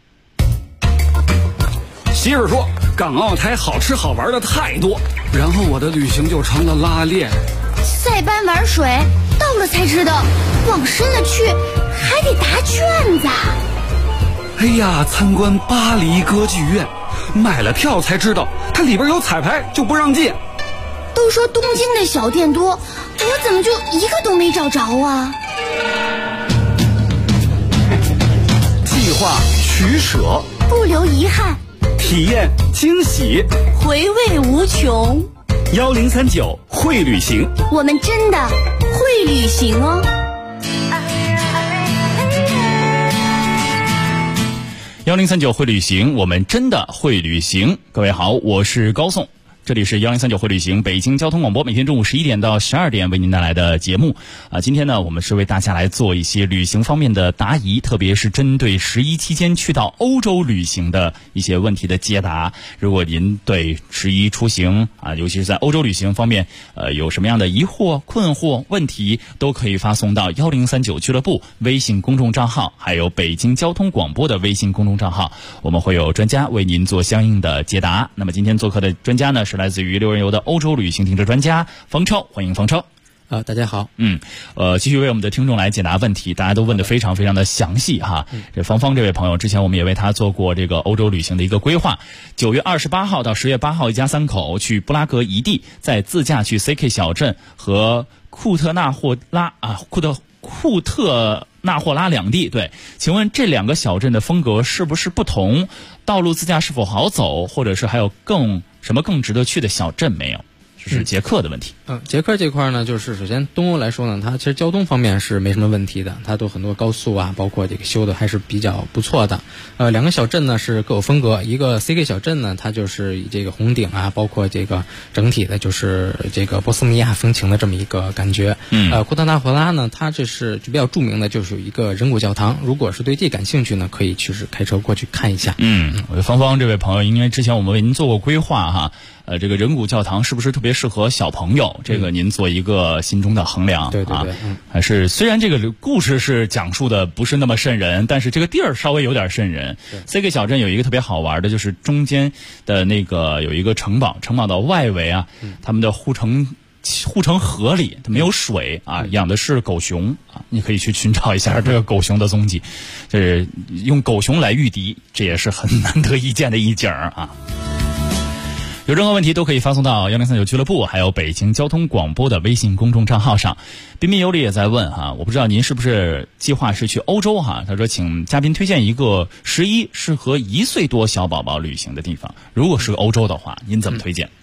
媳妇说港澳台好吃好玩的太多，然后我的旅行就成了拉练。 塞班玩水，到了才知道往深了去还得答卷子。 哎呀，参观巴黎歌剧院，买了票才知道它里边有彩排就不让进。 都说东京的小店多，我怎么就一个都没找着啊？ 计划取舍， 不留遗憾， 体验惊喜， 回味无穷。 1039会旅行， 我们真的会旅行哦。 1039会旅行，我们真的会旅行。各位好，我是高颂。这里是1039会旅行，北京交通广播，每天中午11点到12点为您带来的节目今天呢，我们是为大家来做一些旅行方面的答疑，特别是针对11期间去到欧洲旅行的一些问题的解答。如果您对11出行尤其是在欧洲旅行方面有什么样的疑惑、困惑、问题，都可以发送到1039俱乐部微信公众账号，还有北京交通广播的微信公众账号，我们会有专家为您做相应的解答。那么今天做客的专家呢，是来自于六人游的欧洲旅行停车专家方超，欢迎方超。 大家好。 继续为我们的听众来解答问题，大家都问得非常非常的详细哈。这方这位朋友，之前我们也为他做过这个欧洲旅行的一个规划。9月28号到10月8号，一家3口去布拉格一地，再自驾去 CK 小镇和库特纳霍拉两地。对，请问这两个小镇的风格是不是不同？道路自驾是否好走？或者是还有什么更值得去的小镇没有？这是捷克的问题。 捷克这块呢，就是首先东欧来说呢，它其实交通方面是没什么问题的，它都很多高速包括这个修的还是比较不错的。两个小镇呢是各有风格，一个 CK 小镇呢，它就是以这个红顶包括这个整体的就是这个波斯尼亚风情的这么一个感觉。库特纳霍拉呢，它这是就比较著名的，就是有一个人骨教堂。如果是对这感兴趣呢，可以去开车过去看一下。 我觉得方这位朋友，因为之前我们为您做过规划哈。这个人骨教堂是不是特别适合小朋友？这个您做一个心中的衡量。 对。 还是虽然这个故事是讲述的不是那么瘆人，但是这个地儿稍微有点瘆人。CK 小镇有一个特别好玩的，就是中间的那个有一个城堡的外围他们的护城河里它没有水养的是狗熊你可以去寻找一下这个狗熊的踪迹，就是用狗熊来御敌，这也是很难得一见的一景有任何问题都可以发送到1039俱乐部还有北京交通广播的微信公众账号上。彬彬有礼也在问我不知道您是不是计划是去欧洲他说请嘉宾推荐一个11适合1岁多小宝宝旅行的地方，如果是欧洲的话您怎么推荐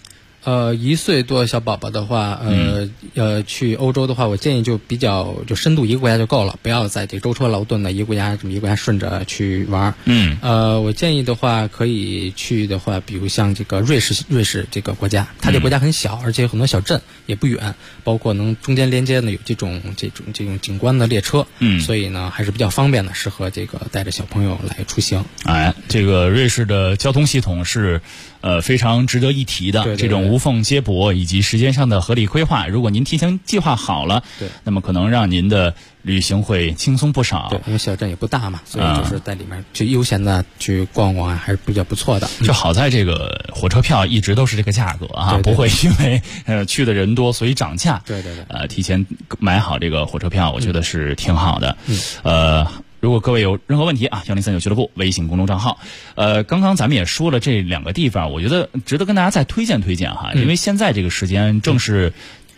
？1岁多小宝宝的话，去欧洲的话，我建议就深度一个国家就够了，不要在这个舟车劳顿的一个国家顺着去玩。我建议的话，可以去的话，比如像这个瑞士这个国家，它这国家很小，而且有很多小镇也不远，包括能中间连接呢有这种景观的列车，所以呢还是比较方便的，适合这个带着小朋友来出行。 这个瑞士的交通系统是非常值得一提的，这种无缝接驳以及时间上的合理规划，如果您提前计划好了，那么可能让您的旅行会轻松不少。 对，因为小镇也不大嘛，所以就是在里面去悠闲的去逛逛还是比较不错的。 就好在这个火车票一直都是这个价格不会因为去的人多所以涨价。 对。 提前买好这个火车票，我觉得是挺好的。如果各位有任何问题1039俱乐部微信公众账号。刚刚咱们也说了这两个地方，我觉得值得跟大家再推荐因为现在这个时间正是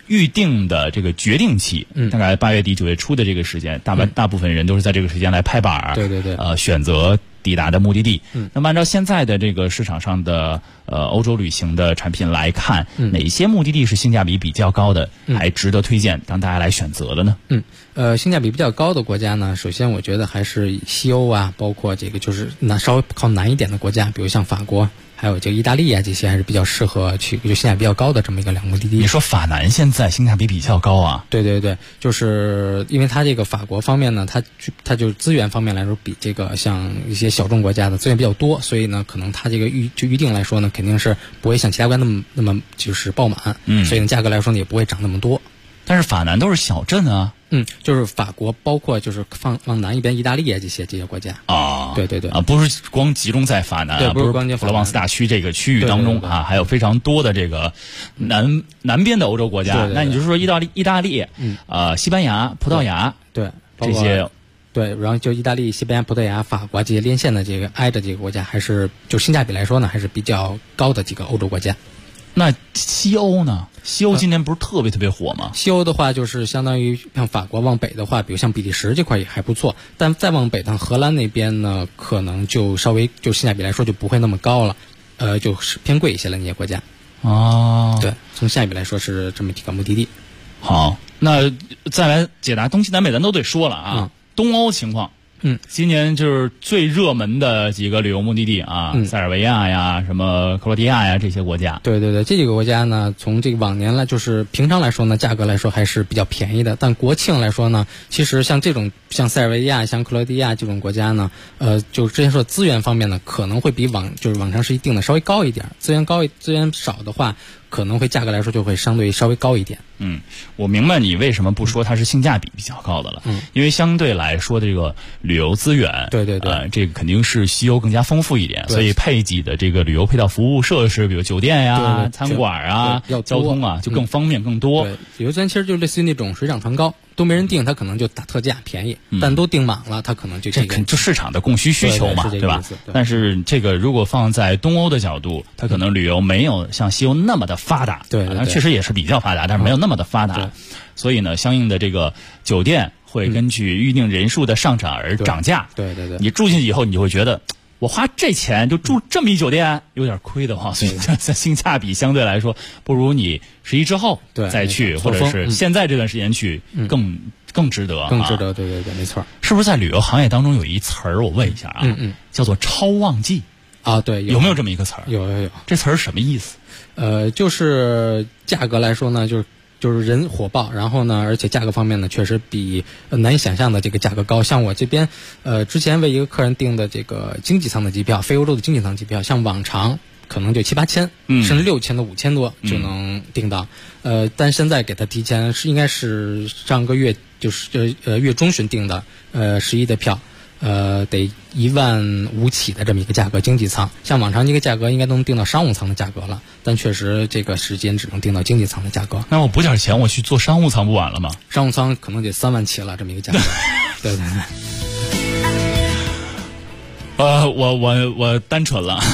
预定的这个决定期，大概8月底9月初的这个时间，大部分人都是在这个时间来拍板儿， 对， 选择抵达的目的地。那么按照现在的这个市场上的欧洲旅行的产品来看，哪些目的地是性价比比较高的，还值得推荐让大家来选择的呢？ 性价比比较高的国家呢，首先我觉得还是西欧啊，包括这个就是稍微靠南一点的国家，比如像法国。还有这个意大利啊，这些还是比较适合去就性价比比较高的这么一个两个目的地。 你说法南现在性价比比较高啊？ 对，就是因为它这个法国方面呢，它就资源方面来说，比这个像一些小众国家的资源比较多，所以呢，可能它这个预定来说呢，肯定是不会像其他国家那么就是爆满，所以呢，价格来说呢也不会涨那么多。 但是法南都是小镇啊。 就是法国，包括就是往南一边意大利啊这些国家啊，对啊， 不是光集中在法南， 对，不是光佛罗旺斯大区这个区域当中啊，还有非常多的这个南边的欧洲国家。那你就说意大利，西班牙、葡萄牙， 对， 这些， 对，然后就意大利、西班牙、葡萄牙、法国这些连线的这个挨着这个国家，还是就性价比来说呢，还是比较高的几个欧洲国家。 那西欧呢？西欧今年不是特别火吗？ 西欧的话，就是相当于像法国往北的话，比如像比利时这块也还不错，但再往北，像荷兰那边呢，可能就稍微就性价比来说就不会那么高了，就是偏贵一些了那些国家。 哦， 对，从性价比来说是这么几个目的地。 好，那再来解答东西南北，咱都得说了啊。东欧情况。今年就是最热门的几个旅游目的地啊，塞尔维亚呀、什么克罗地亚呀这些国家。 对，这几个国家呢，从这个往年来就是平常来说呢，价格来说还是比较便宜的。但国庆来说呢，其实像这种像塞尔维亚、像克罗地亚这种国家呢，就之前说资源方面呢，可能会比往常是一定的稍微高一点。资源少的话，可能会价格来说就会相对稍微高一点。 我明白你为什么不说它是性价比比较高的了。因为相对来说这个旅游资源， 对， 这个肯定是西欧更加丰富一点，所以配给的这个旅游配套服务设施，比如酒店呀、餐馆啊、交通啊，就更方便更多。 对，旅游资源其实就类似于那种水涨船高。都没人订，他可能就打特价便宜，但都订满了，他可能就就市场的供需需求嘛，对吧？但是这个如果放在东欧的角度，它可能旅游没有像西欧那么的发达， 对， 确实也是比较发达，但是没有那么的发达，所以呢，相应的这个酒店会根据预订人数的上涨而涨价。 对， 你住进去以后，你就会觉得。我花这钱就住这么一酒店，有点亏的慌，所以在性价比相对来说，不如你11之后再去，或者是现在这段时间去更值得， 更值得。对，没错。 是不是在旅游行业当中有一词儿？我问一下啊，叫做超旺季啊？对， 有没有这么一个词儿？ 有。 这词儿什么意思？ 就是价格来说呢，就是人火爆，然后呢，而且价格方面呢，确实比难以想象的这个价格高。像我这边，之前为一个客人订的这个经济舱的机票，非欧洲的经济舱机票，像往常可能就7、8千，甚至6000多、5000多就能订到。但现在给他提前应该是上个月就是月中旬订的11的票。得15000起的这么一个价格，经济舱像往常这个价格应该都能订到商务舱的价格了，但确实这个时间只能订到经济舱的价格。 那我补点钱，我去做商务舱不晚了吗？ 商务舱可能得3万起了这么一个价格。对。 我单纯了。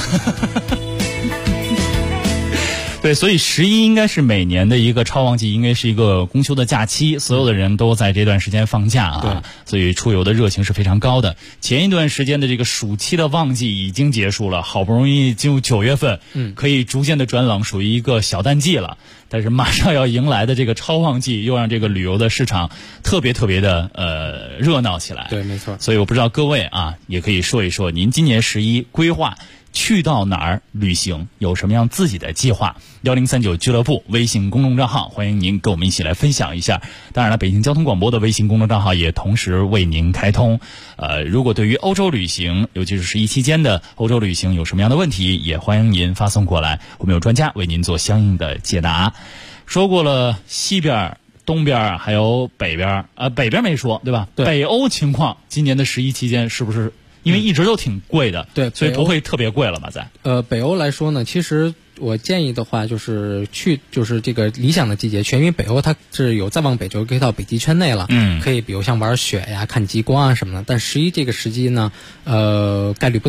对，所以11应该是每年的一个超旺季，应该是一个公休的假期，所有的人都在这段时间放假啊，所以出游的热情是非常高的。前一段时间的这个暑期的旺季已经结束了，好不容易进入9月份，可以逐渐的转冷，属于一个小淡季了。但是马上要迎来的这个超旺季，又让这个旅游的市场特别的热闹起来。 对，没错。 所以我不知道各位啊，也可以说一说您今年11规划去到哪儿旅行，有什么样自己的计划？1039俱乐部微信公众账号，欢迎您跟我们一起来分享一下。当然了，北京交通广播的微信公众账号也同时为您开通。如果对于欧洲旅行，尤其是11期间的欧洲旅行有什么样的问题，也欢迎您发送过来，我们有专家为您做相应的解答。说过了西边、东边还有北边，北边没说对吧？ 对。 北欧情况，今年的11期间是不是？因为一直都挺贵的， 对， 所以不会特别贵了吧？ 北欧来说呢，其实我建议的话，就是这个理想的季节去，因为北欧它是有再往北就可以到北极圈内了，可以比如像玩雪呀、看极光啊什么的。但11这个时机呢，概率不大。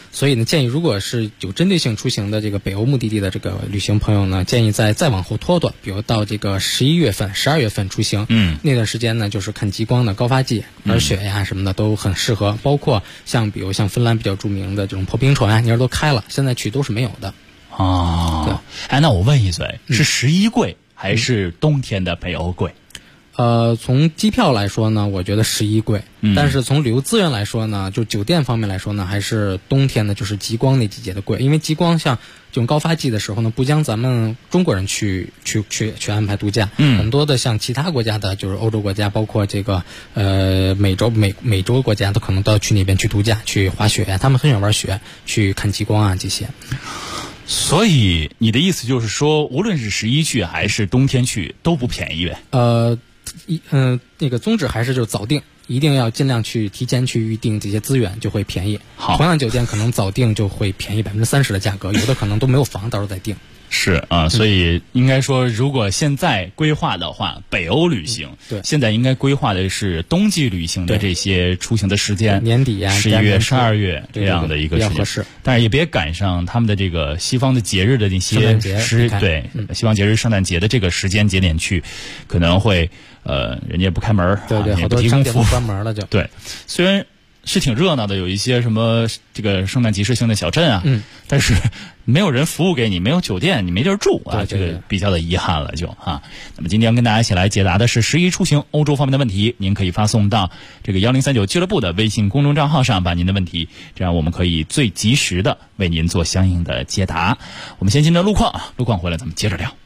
所以呢，建议如果是有针对性出行的这个北欧目的地的这个旅行朋友呢，建议再往后拖拖，比如到这个11月份、12月份出行。那段时间呢，就是看极光的高发季，而雪呀什么的都很适合。包括比如像芬兰比较著名的这种破冰船啊，你要都开了，现在去都是没有的。 对。哎，那我问一嘴，是11贵还是冬天的北欧贵？ 从机票来说呢，我觉得11贵，但是从旅游资源来说呢，就酒店方面来说呢，还是冬天的就是极光那季节的贵，因为极光像这种高发季的时候呢，不将咱们中国人去安排度假，很多的像其他国家的，就是欧洲国家，包括这个美洲国家，都可能都要去那边去度假，去滑雪，他们很喜欢玩雪，去看极光啊这些。 所以你的意思就是说，无论是11去还是冬天去都不便宜呗？ 那个宗旨还是就早定，一定要尽量去提前去预定这些资源，就会便宜。 好， 同样酒店可能早定就会便宜30%的价格，有的可能都没有房，到时候再定。 是啊，所以应该说，如果现在规划的话，北欧旅行， 对， 现在应该规划的是冬季旅行的这些出行的时间， 年底啊 ，11月、12月这样的一个时间， 比较合适。 但是也别赶上他们的这个西方的节日的那些西方节日圣诞节的这个时间节点去，可能会人家不开门， 对，好多商店都关门了就。 对，虽然是挺热闹的，有一些什么这个圣诞集市性的小镇啊，但是没有人服务给你，没有酒店，你没地儿住啊，这个比较的遗憾了就啊。那么今天跟大家一起来解答的是11出行欧洲方面的问题，您可以发送到这个1039俱乐部的微信公众账号上，把您的问题，这样我们可以最及时的为您做相应的解答。我们先进到路况，路况回来咱们接着聊。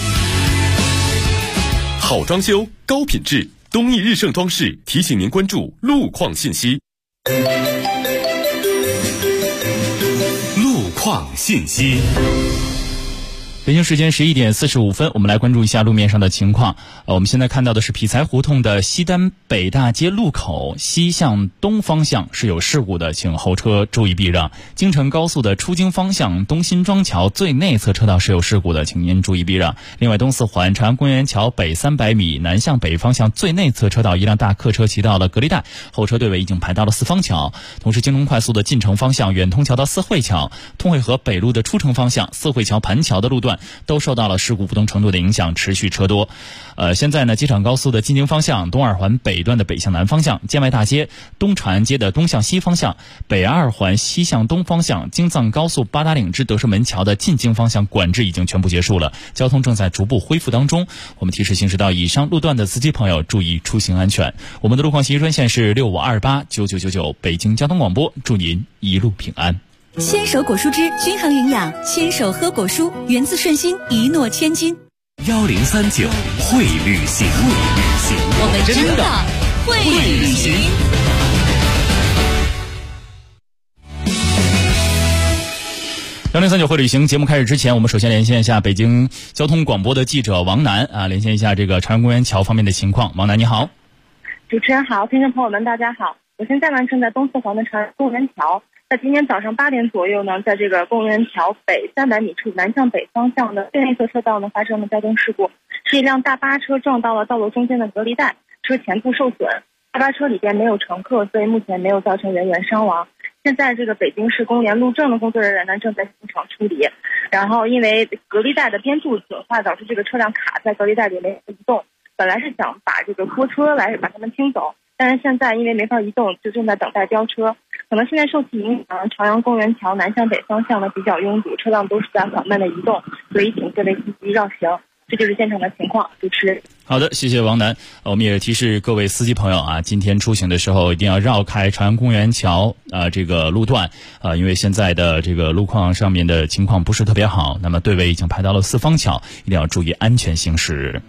好装修，高品质，东义日盛装饰提醒您关注路况信息。路况信息。 北京时间11点45分，我们来关注一下路面上的情况。我们现在看到的是匹才胡同的西单北大街路口西向东方向是有事故的，请后车注意避让。京承高速的出京方向东辛庄桥最内侧车道是有事故的，请您注意避让。另外，东四环长安公园桥北300米南向北方向最内侧车道一辆大客车骑到了隔离带，后车队尾已经排到了四方桥。同时，京承快速的进城方向远通桥到四惠桥，通惠河北路的出城方向四惠桥盘桥的路段都受到了事故不同程度的影响，持续车多。现在呢，机场高速的进京方向东二环北段的北向南方向，建外大街东长安街的东向西方向，北二环西向东方向，京藏高速八达岭至德胜门桥的进京方向管制已经全部结束了，交通正在逐步恢复当中。我们提示行驶到以上路段的司机朋友注意出行安全。我们的路况信息专线是65289999，北京交通广播，祝您一路平安。 牵手果蔬汁均衡营养，牵手喝果蔬，源自顺心，一诺千金。 1039会旅行， 我们真的会旅行。 1039会旅行节目开始之前，我们首先连线一下北京交通广播的记者王楠啊，连线一下这个长安公园桥方面的情况。王楠你好。 主持人好，听众朋友们大家好，我现在正在东四环的长安公园桥。在今天早上8点左右呢，在这个公园桥北300米处南向北方向的最内侧车道呢发生了交通事故，是一辆大巴车撞到了道路中间的隔离带，车前部受损，大巴车里边没有乘客，所以目前没有造成人员伤亡。现在这个北京市公联路政的工作人员呢正在现场处理，然后因为隔离带的边柱损坏，导致这个车辆卡在隔离带里没有移动，本来是想把这个拖车来把他们清走，但是现在因为没法移动，就正在等待飙车。可能现在受其影响，朝阳公园桥南向北方向呢比较拥堵，车辆都是在缓慢的移动，所以请各位司机绕行。这就是现场的情况。主持人， 好的，谢谢王楠。我们也提示各位司机朋友啊，今天出行的时候一定要绕开朝阳公园桥这个路段因为现在的这个路况上面的情况不是特别好，那么队尾已经排到了四方桥，一定要注意安全行驶。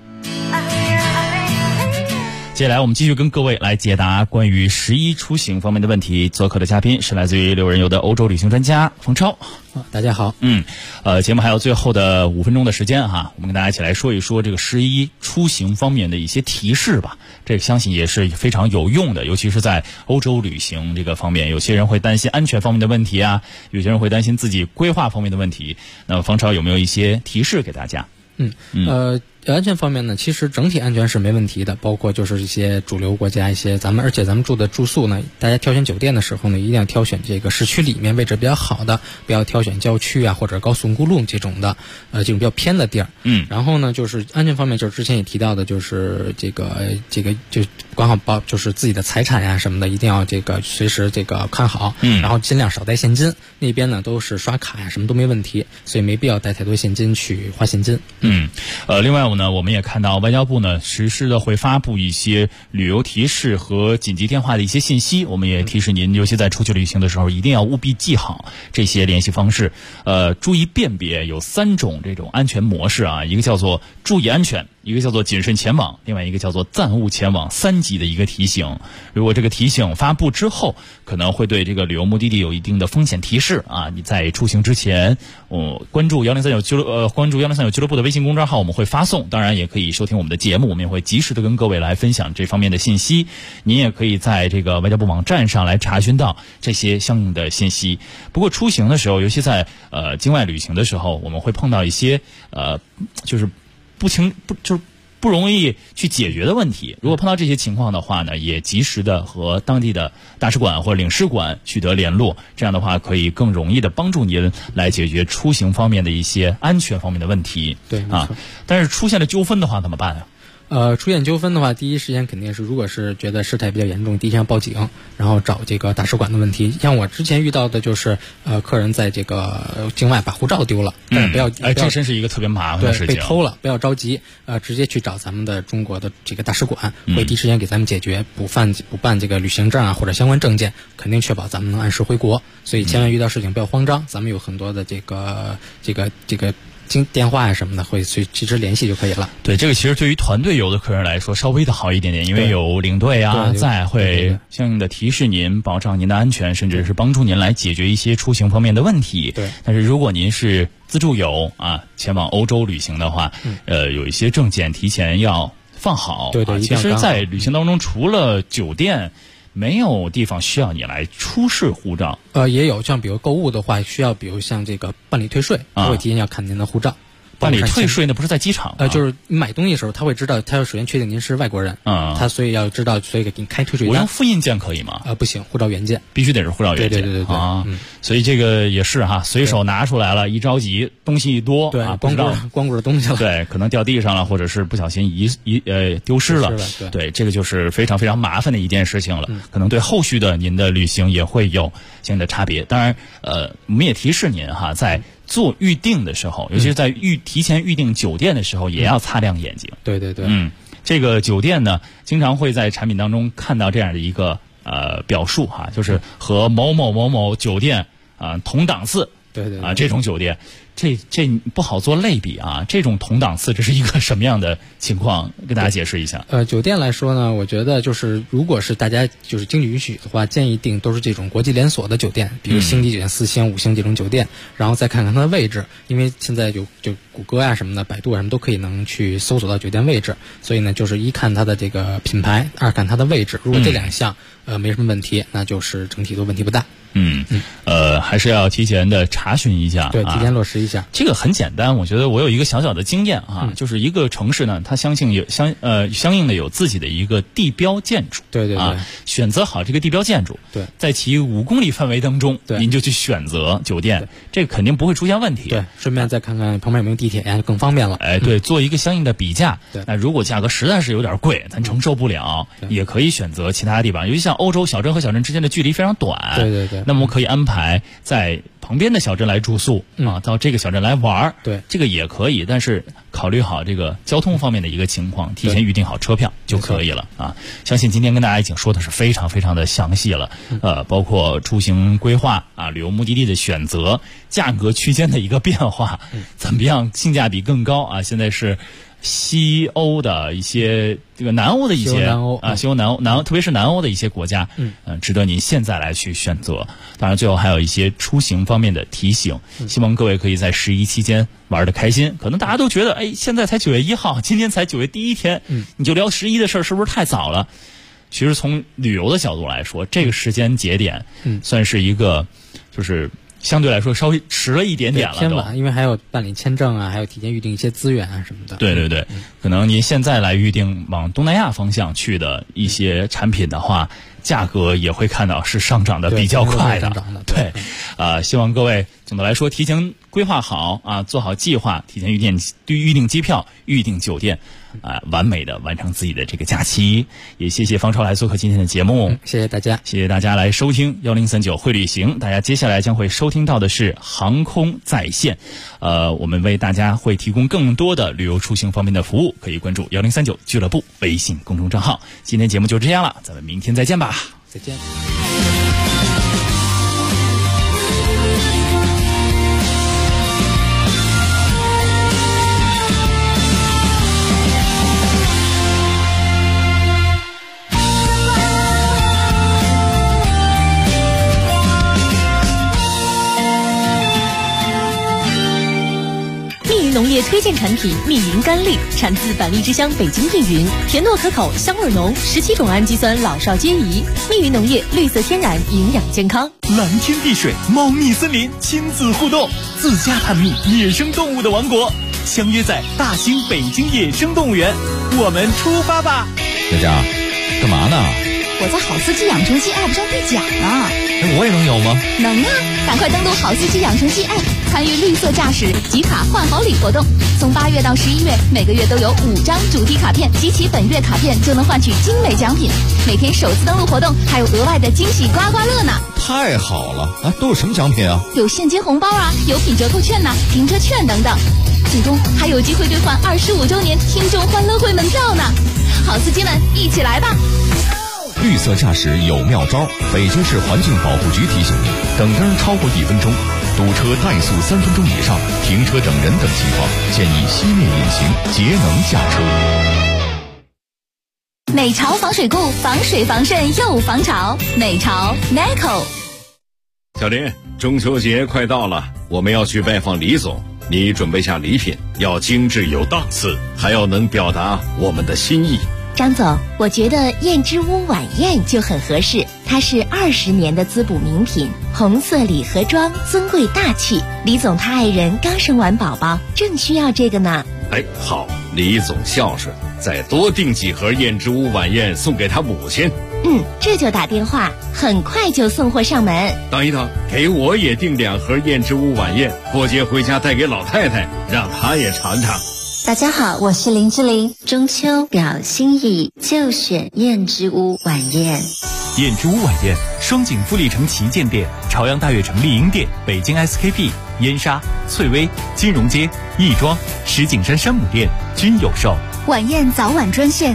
接下来我们继续跟各位来解答关于11出行方面的问题。做客的嘉宾是来自于六人游的欧洲旅行专家冯超。 大家好。 节目还有最后的5分钟的时间哈，我们跟大家一起来说一说这个11出行方面的一些提示吧。这个相信也是非常有用的，尤其是在欧洲旅行这个方面，有些人会担心安全方面的问题啊，有些人会担心自己规划方面的问题。那么冯超有没有一些提示给大家？ 安全方面呢，其实整体安全是没问题的，包括就是一些主流国家一些而且咱们住的住宿呢，大家挑选酒店的时候呢，一定要挑选这个市区里面位置比较好的，不要挑选郊区啊或者高速公路这种的，这种比较偏的地儿。然后呢，就是安全方面，就是之前也提到的，就是这个就管好就是自己的财产呀什么的，一定要这个随时这个看好，然后尽量少带现金。那边呢都是刷卡呀，什么都没问题，所以没必要带太多现金去花现金。 另外呢，我们也看到外交部呢实时的会发布一些旅游提示和紧急电话的一些信息，我们也提示您，尤其在出去旅行的时候，一定要务必记好这些联系方式。注意辨别有3种这种安全模式啊，一个叫做注意安全，一个叫做谨慎前往，另外一个叫做暂勿前往，3级的一个提醒。如果这个提醒发布之后，可能会对这个旅游目的地有一定的风险提示啊。你在出行之前，关注1039俱乐部的微信公众号，我们会发送。当然也可以收听我们的节目，我们也会及时的跟各位来分享这方面的信息。您也可以在这个外交部网站上来查询到这些相应的信息。不过出行的时候，尤其在境外旅行的时候，我们会碰到一些就是不容易去解决的问题。如果碰到这些情况的话呢，也及时的和当地的大使馆或者领事馆取得联络，这样的话可以更容易的帮助您来解决出行方面的一些安全方面的问题。 对啊，但是出现了纠纷的话怎么办啊？ 出现纠纷的话，第一时间肯定是，如果是觉得事态比较严重，第一时间报警，然后找这个大使馆的问题。像我之前遇到的就是，客人在这个境外把护照丢了，不要， 这真是一个特别麻烦的事情。 被偷了，不要着急，直接去找咱们的中国的这个大使馆，会第一时间给咱们解决，补办这个旅行证啊或者相关证件，肯定确保咱们能按时回国。所以千万遇到事情不要慌张，咱们有很多的这个电话呀什么的，会及时联系就可以了。 对，这个其实对于团队游的客人来说稍微的好一点点，因为有领队啊在，会相应的提示您，保障您的安全，甚至是帮助您来解决一些出行方面的问题。 对， 但是如果您是自助游啊，前往欧洲旅行的话，有一些证件提前要放好。 对， 其实在旅行当中，除了酒店，没有地方需要你来出示护照。 也有，像比如购物的话，需要比如像这个办理退税，他会提前要看您的护照。 办理退税那不是在机场就是你买东西的时候，他会知道，他要首先确定您是外国人，他所以要知道，所以给你开退税单。 我用复印件可以吗？ 不行，护照原件必须得是护照原件。 对啊，所以这个也是哈，随手拿出来了，一着急东西一多对啊， 光顾着东西了， 对，可能掉地上了，或者是不小心丢失了，对，这个就是非常非常麻烦的一件事情了，可能对后续的您的旅行也会有相应的差别。当然，我们也提示您哈，在做预定的时候，尤其是在提前预定酒店的时候，也要擦亮眼睛。 对， 这个酒店呢，经常会在产品当中看到这样的一个表述哈，就是和某某某某酒店同档次。 对这种酒店，这不好做类比啊。这种同档次，这是一个什么样的情况？跟大家解释一下。 酒店来说呢，我觉得就是如果是大家就是经济允许的话，建议订都是这种国际连锁的酒店，比如星级酒店、4星、5星这种酒店，然后再看看它的位置，因为现在就谷歌啊什么的、百度啊什么都可以能去搜索到酒店位置，所以呢，就是一看它的这个品牌，二看它的位置，如果这2项没什么问题，那就是整体都问题不大。 还是要提前的查询一下， 对，提前落实一下。 这个很简单，我觉得我有一个小小的经验啊，就是一个城市呢，它相应的有自己的一个地标建筑， 对选择好这个地标建筑， 对， 在其5公里范围当中，您就去选择酒店，这个肯定不会出现问题。 对，顺便再看看旁边有没有地铁呀，更方便了。 对，做一个相应的比价。 对， 那如果价格实在是有点贵，咱承受不了，也可以选择其他地方，尤其像欧洲小镇和小镇之间的距离非常短， 对， 那么可以安排在旁边的小镇来住宿到这个小镇来玩， 对， 这个也可以，但是考虑好这个交通方面的一个情况，提前预定好车票就可以了啊。相信今天跟大家已经说的是非常非常的详细了，包括出行规划啊、旅游目的地的选择、价格区间的一个变化，怎么样性价比更高啊？现在是西欧的一些，这个南欧的一些西欧南欧，特别是南欧的一些国家，值得您现在来去选择。当然，最后还有一些出行方面的提醒，希望各位可以在11期间玩得开心。可能大家都觉得，现在才9月1号，今天才9月第1天，你就聊11的事儿，是不是太早了？其实从旅游的角度来说，这个时间节点，算是一个就是相对来说稍微迟了一点点了， 偏晚，因为还有办理签证啊，还有提前预定一些资源啊什么的。 对对对，可能您现在来预定往东南亚方向去的一些产品的话，价格也会看到是上涨的比较快的。对，希望各位总的来说提前规划好啊，做好计划，提前预定机票、预定酒店，完美的完成自己的这个假期。也谢谢方超来做客今天的节目， 谢谢大家， 谢谢大家来收听1039会旅行。大家接下来将会收听到的是航空在线，我们为大家会提供更多的旅游出行方面的服务，可以关注1039俱乐部微信公众账号。今天节目就这样了，咱们明天再见吧， 再见。 农业推荐产品密云甘栗，产自板栗之乡北京密云，甜糯可口，香味浓，17种氨基酸老少皆宜。密云农业，绿色天然，营养健康。 蓝天碧水，猫蜜森林，亲子互动，自家探秘野生动物的王国，相约在大兴北京野生动物园，我们出发吧！ 佳佳，干嘛呢？ 我在好司机养成记 App 上兑奖呢。 我也能有吗？ 能啊！赶快登录好司机养成记 App， 参与绿色驾驶集卡换好礼活动。从8月到11月，每个月都有5张主题卡片，集齐本月卡片就能换取精美奖品。每天首次登录活动还有额外的惊喜刮刮乐呢！ 太好了啊！都有什么奖品啊？ 有现金红包啊，有品折扣券呐、停车券等等。最终还有机会兑换25周年听众欢乐会门票呢！好司机们，一起来吧！ 绿色驾驶有妙招，北京市环境保护局提醒您：等灯超过1分钟、堵车怠速3分钟以上、停车等人等情况，建议熄灭引擎，节能驾车。 美潮防水固，防水防渗又防潮。美潮 NECO。 小林，中秋节快到了，我们要去拜访李总，你准备下礼品，要精致有档次，还要能表达我们的心意。 张总，我觉得燕之屋晚宴就很合适，它是20年的滋补名品，红色礼盒装，尊贵大气。李总他爱人刚生完宝宝，正需要这个呢。 哎，好，李总孝顺，再多订几盒燕之屋晚宴送给他母亲。 这就打电话，很快就送货上门。 等一等，给我也订2盒燕之屋晚宴，过节回家带给老太太，让她也尝尝。 大家好，我是林志玲。中秋表心意，就选燕之屋晚宴。 燕之屋晚宴，双井富力城旗舰店、朝阳大悦城丽婴店、北京 SKP、燕莎、翠微、金融街、亦庄、石景山山姆店均有售。 晚宴早晚专线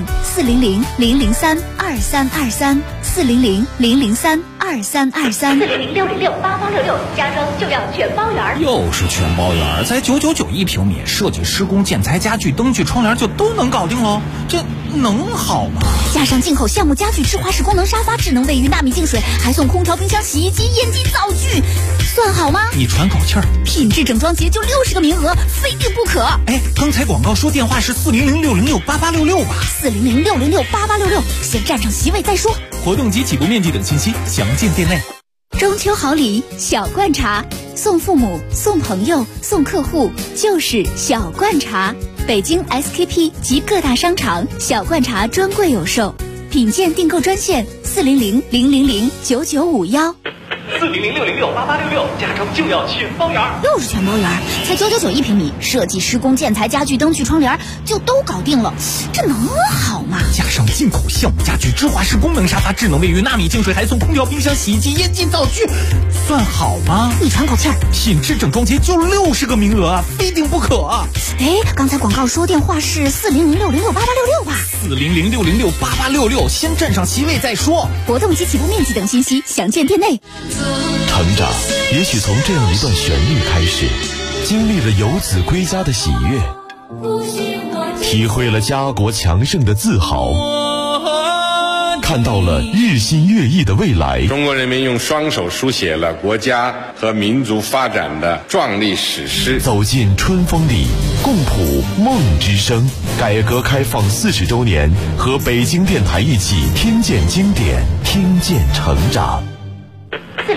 400-003-2323，400-003-2323，400-606-8866，家装就要全包圆。 又是全包圆，才999一平米，设计施工建材家具灯具窗帘就都能搞定喽，这能好吗？ 加上进口橡木家具、智华式功能沙发、智能卫浴、纳米净水，还送空调、冰箱、洗衣机、烟机、灶具，算好吗？ 你喘口气儿， 品质整装节就60个名额，非订不可。 哎，刚才广告说电话是400-606-8866吧 ？400-606-8866，先占上席位再说。 活动及起步面积等信息详见店内。 中秋好礼，小罐茶，送父母、送朋友、送客户，就是小罐茶。北京 SKP 及各大商场小罐茶专柜有售，品鉴订购专线400-000-9951。 400-606-8866，家装就要全包圆。 又是全包圆，才999一平米，设计施工建材家具灯具窗帘就都搞定了，这能好吗？ 加上进口橡木家具、芝华士功能沙发、智能卫浴、纳米净水，还送空调、冰箱、洗衣机、烟机、灶具，算好吗？ 你喘口气儿， 品质整装节就60个名额啊，非订不可啊！ 哎，刚才广告说电话是400-606-8866吧 ？400-606-8866，先占上席位再说。 活动及起步面积等信息详见店内。 成长也许从这样一段旋律开始，经历了游子归家的喜悦，体会了家国强盛的自豪，看到了日新月异的未来。 中国人民用双手书写了国家和民族发展的壮丽史诗。 走进春风里，共谱梦之声。改革开放40周年，和北京电台一起听见经典，听见成长。 400-606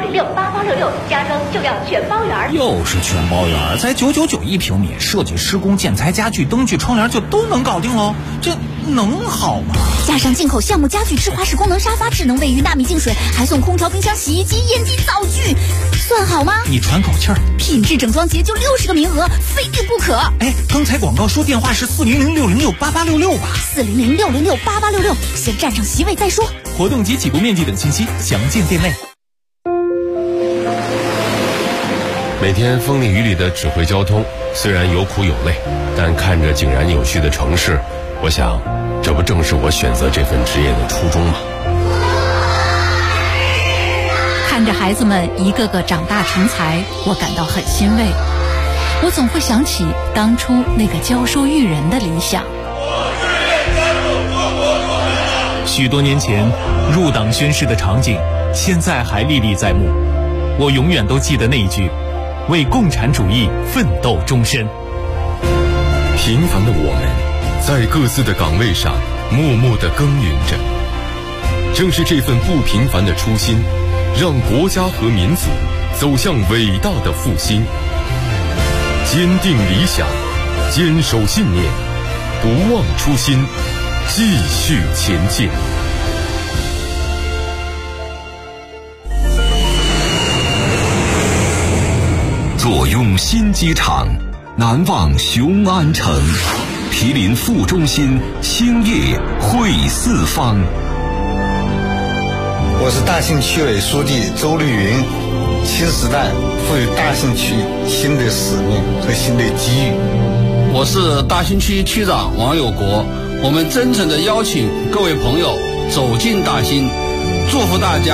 8866，家装就要全包圆。 又是全包圆，才999一平米，设计、施工、建材、家具、灯具、窗帘就都能搞定喽，这能好吗？ 加上进口橡木家具、智华式功能沙发、智能卫浴、纳米净水，还送空调、冰箱、洗衣机、烟机、灶具，算好吗？ 你喘口气儿， 品质整装节就60个名额，非订不可。 哎，刚才广告说电话是400-606-8866吧 400-606-8866，先占上席位再说。 活动及起步面积等信息详见店内。 每天风里雨里的指挥交通，虽然有苦有累，但看着井然有序的城市，我想，这不正是我选择这份职业的初衷吗？ 看着孩子们一个个长大成才，我感到很欣慰。我总会想起当初那个教书育人的理想。 许多年前入党宣誓的场景，现在还历历在目。我永远都记得那一句：为共产主义奋斗终身。 平凡的我们，在各自的岗位上默默地耕耘着。正是这份不平凡的初心，让国家和民族走向伟大的复兴。坚定理想，坚守信念，不忘初心，继续前进。 坐拥新机场，难忘雄安城。毗邻副中心，兴业汇四方。 我是大兴区委书记周绿云。新时代赋予大兴区新的使命和新的机遇。 我是大兴区区长王有国。我们真诚地邀请各位朋友走进大兴，祝福大家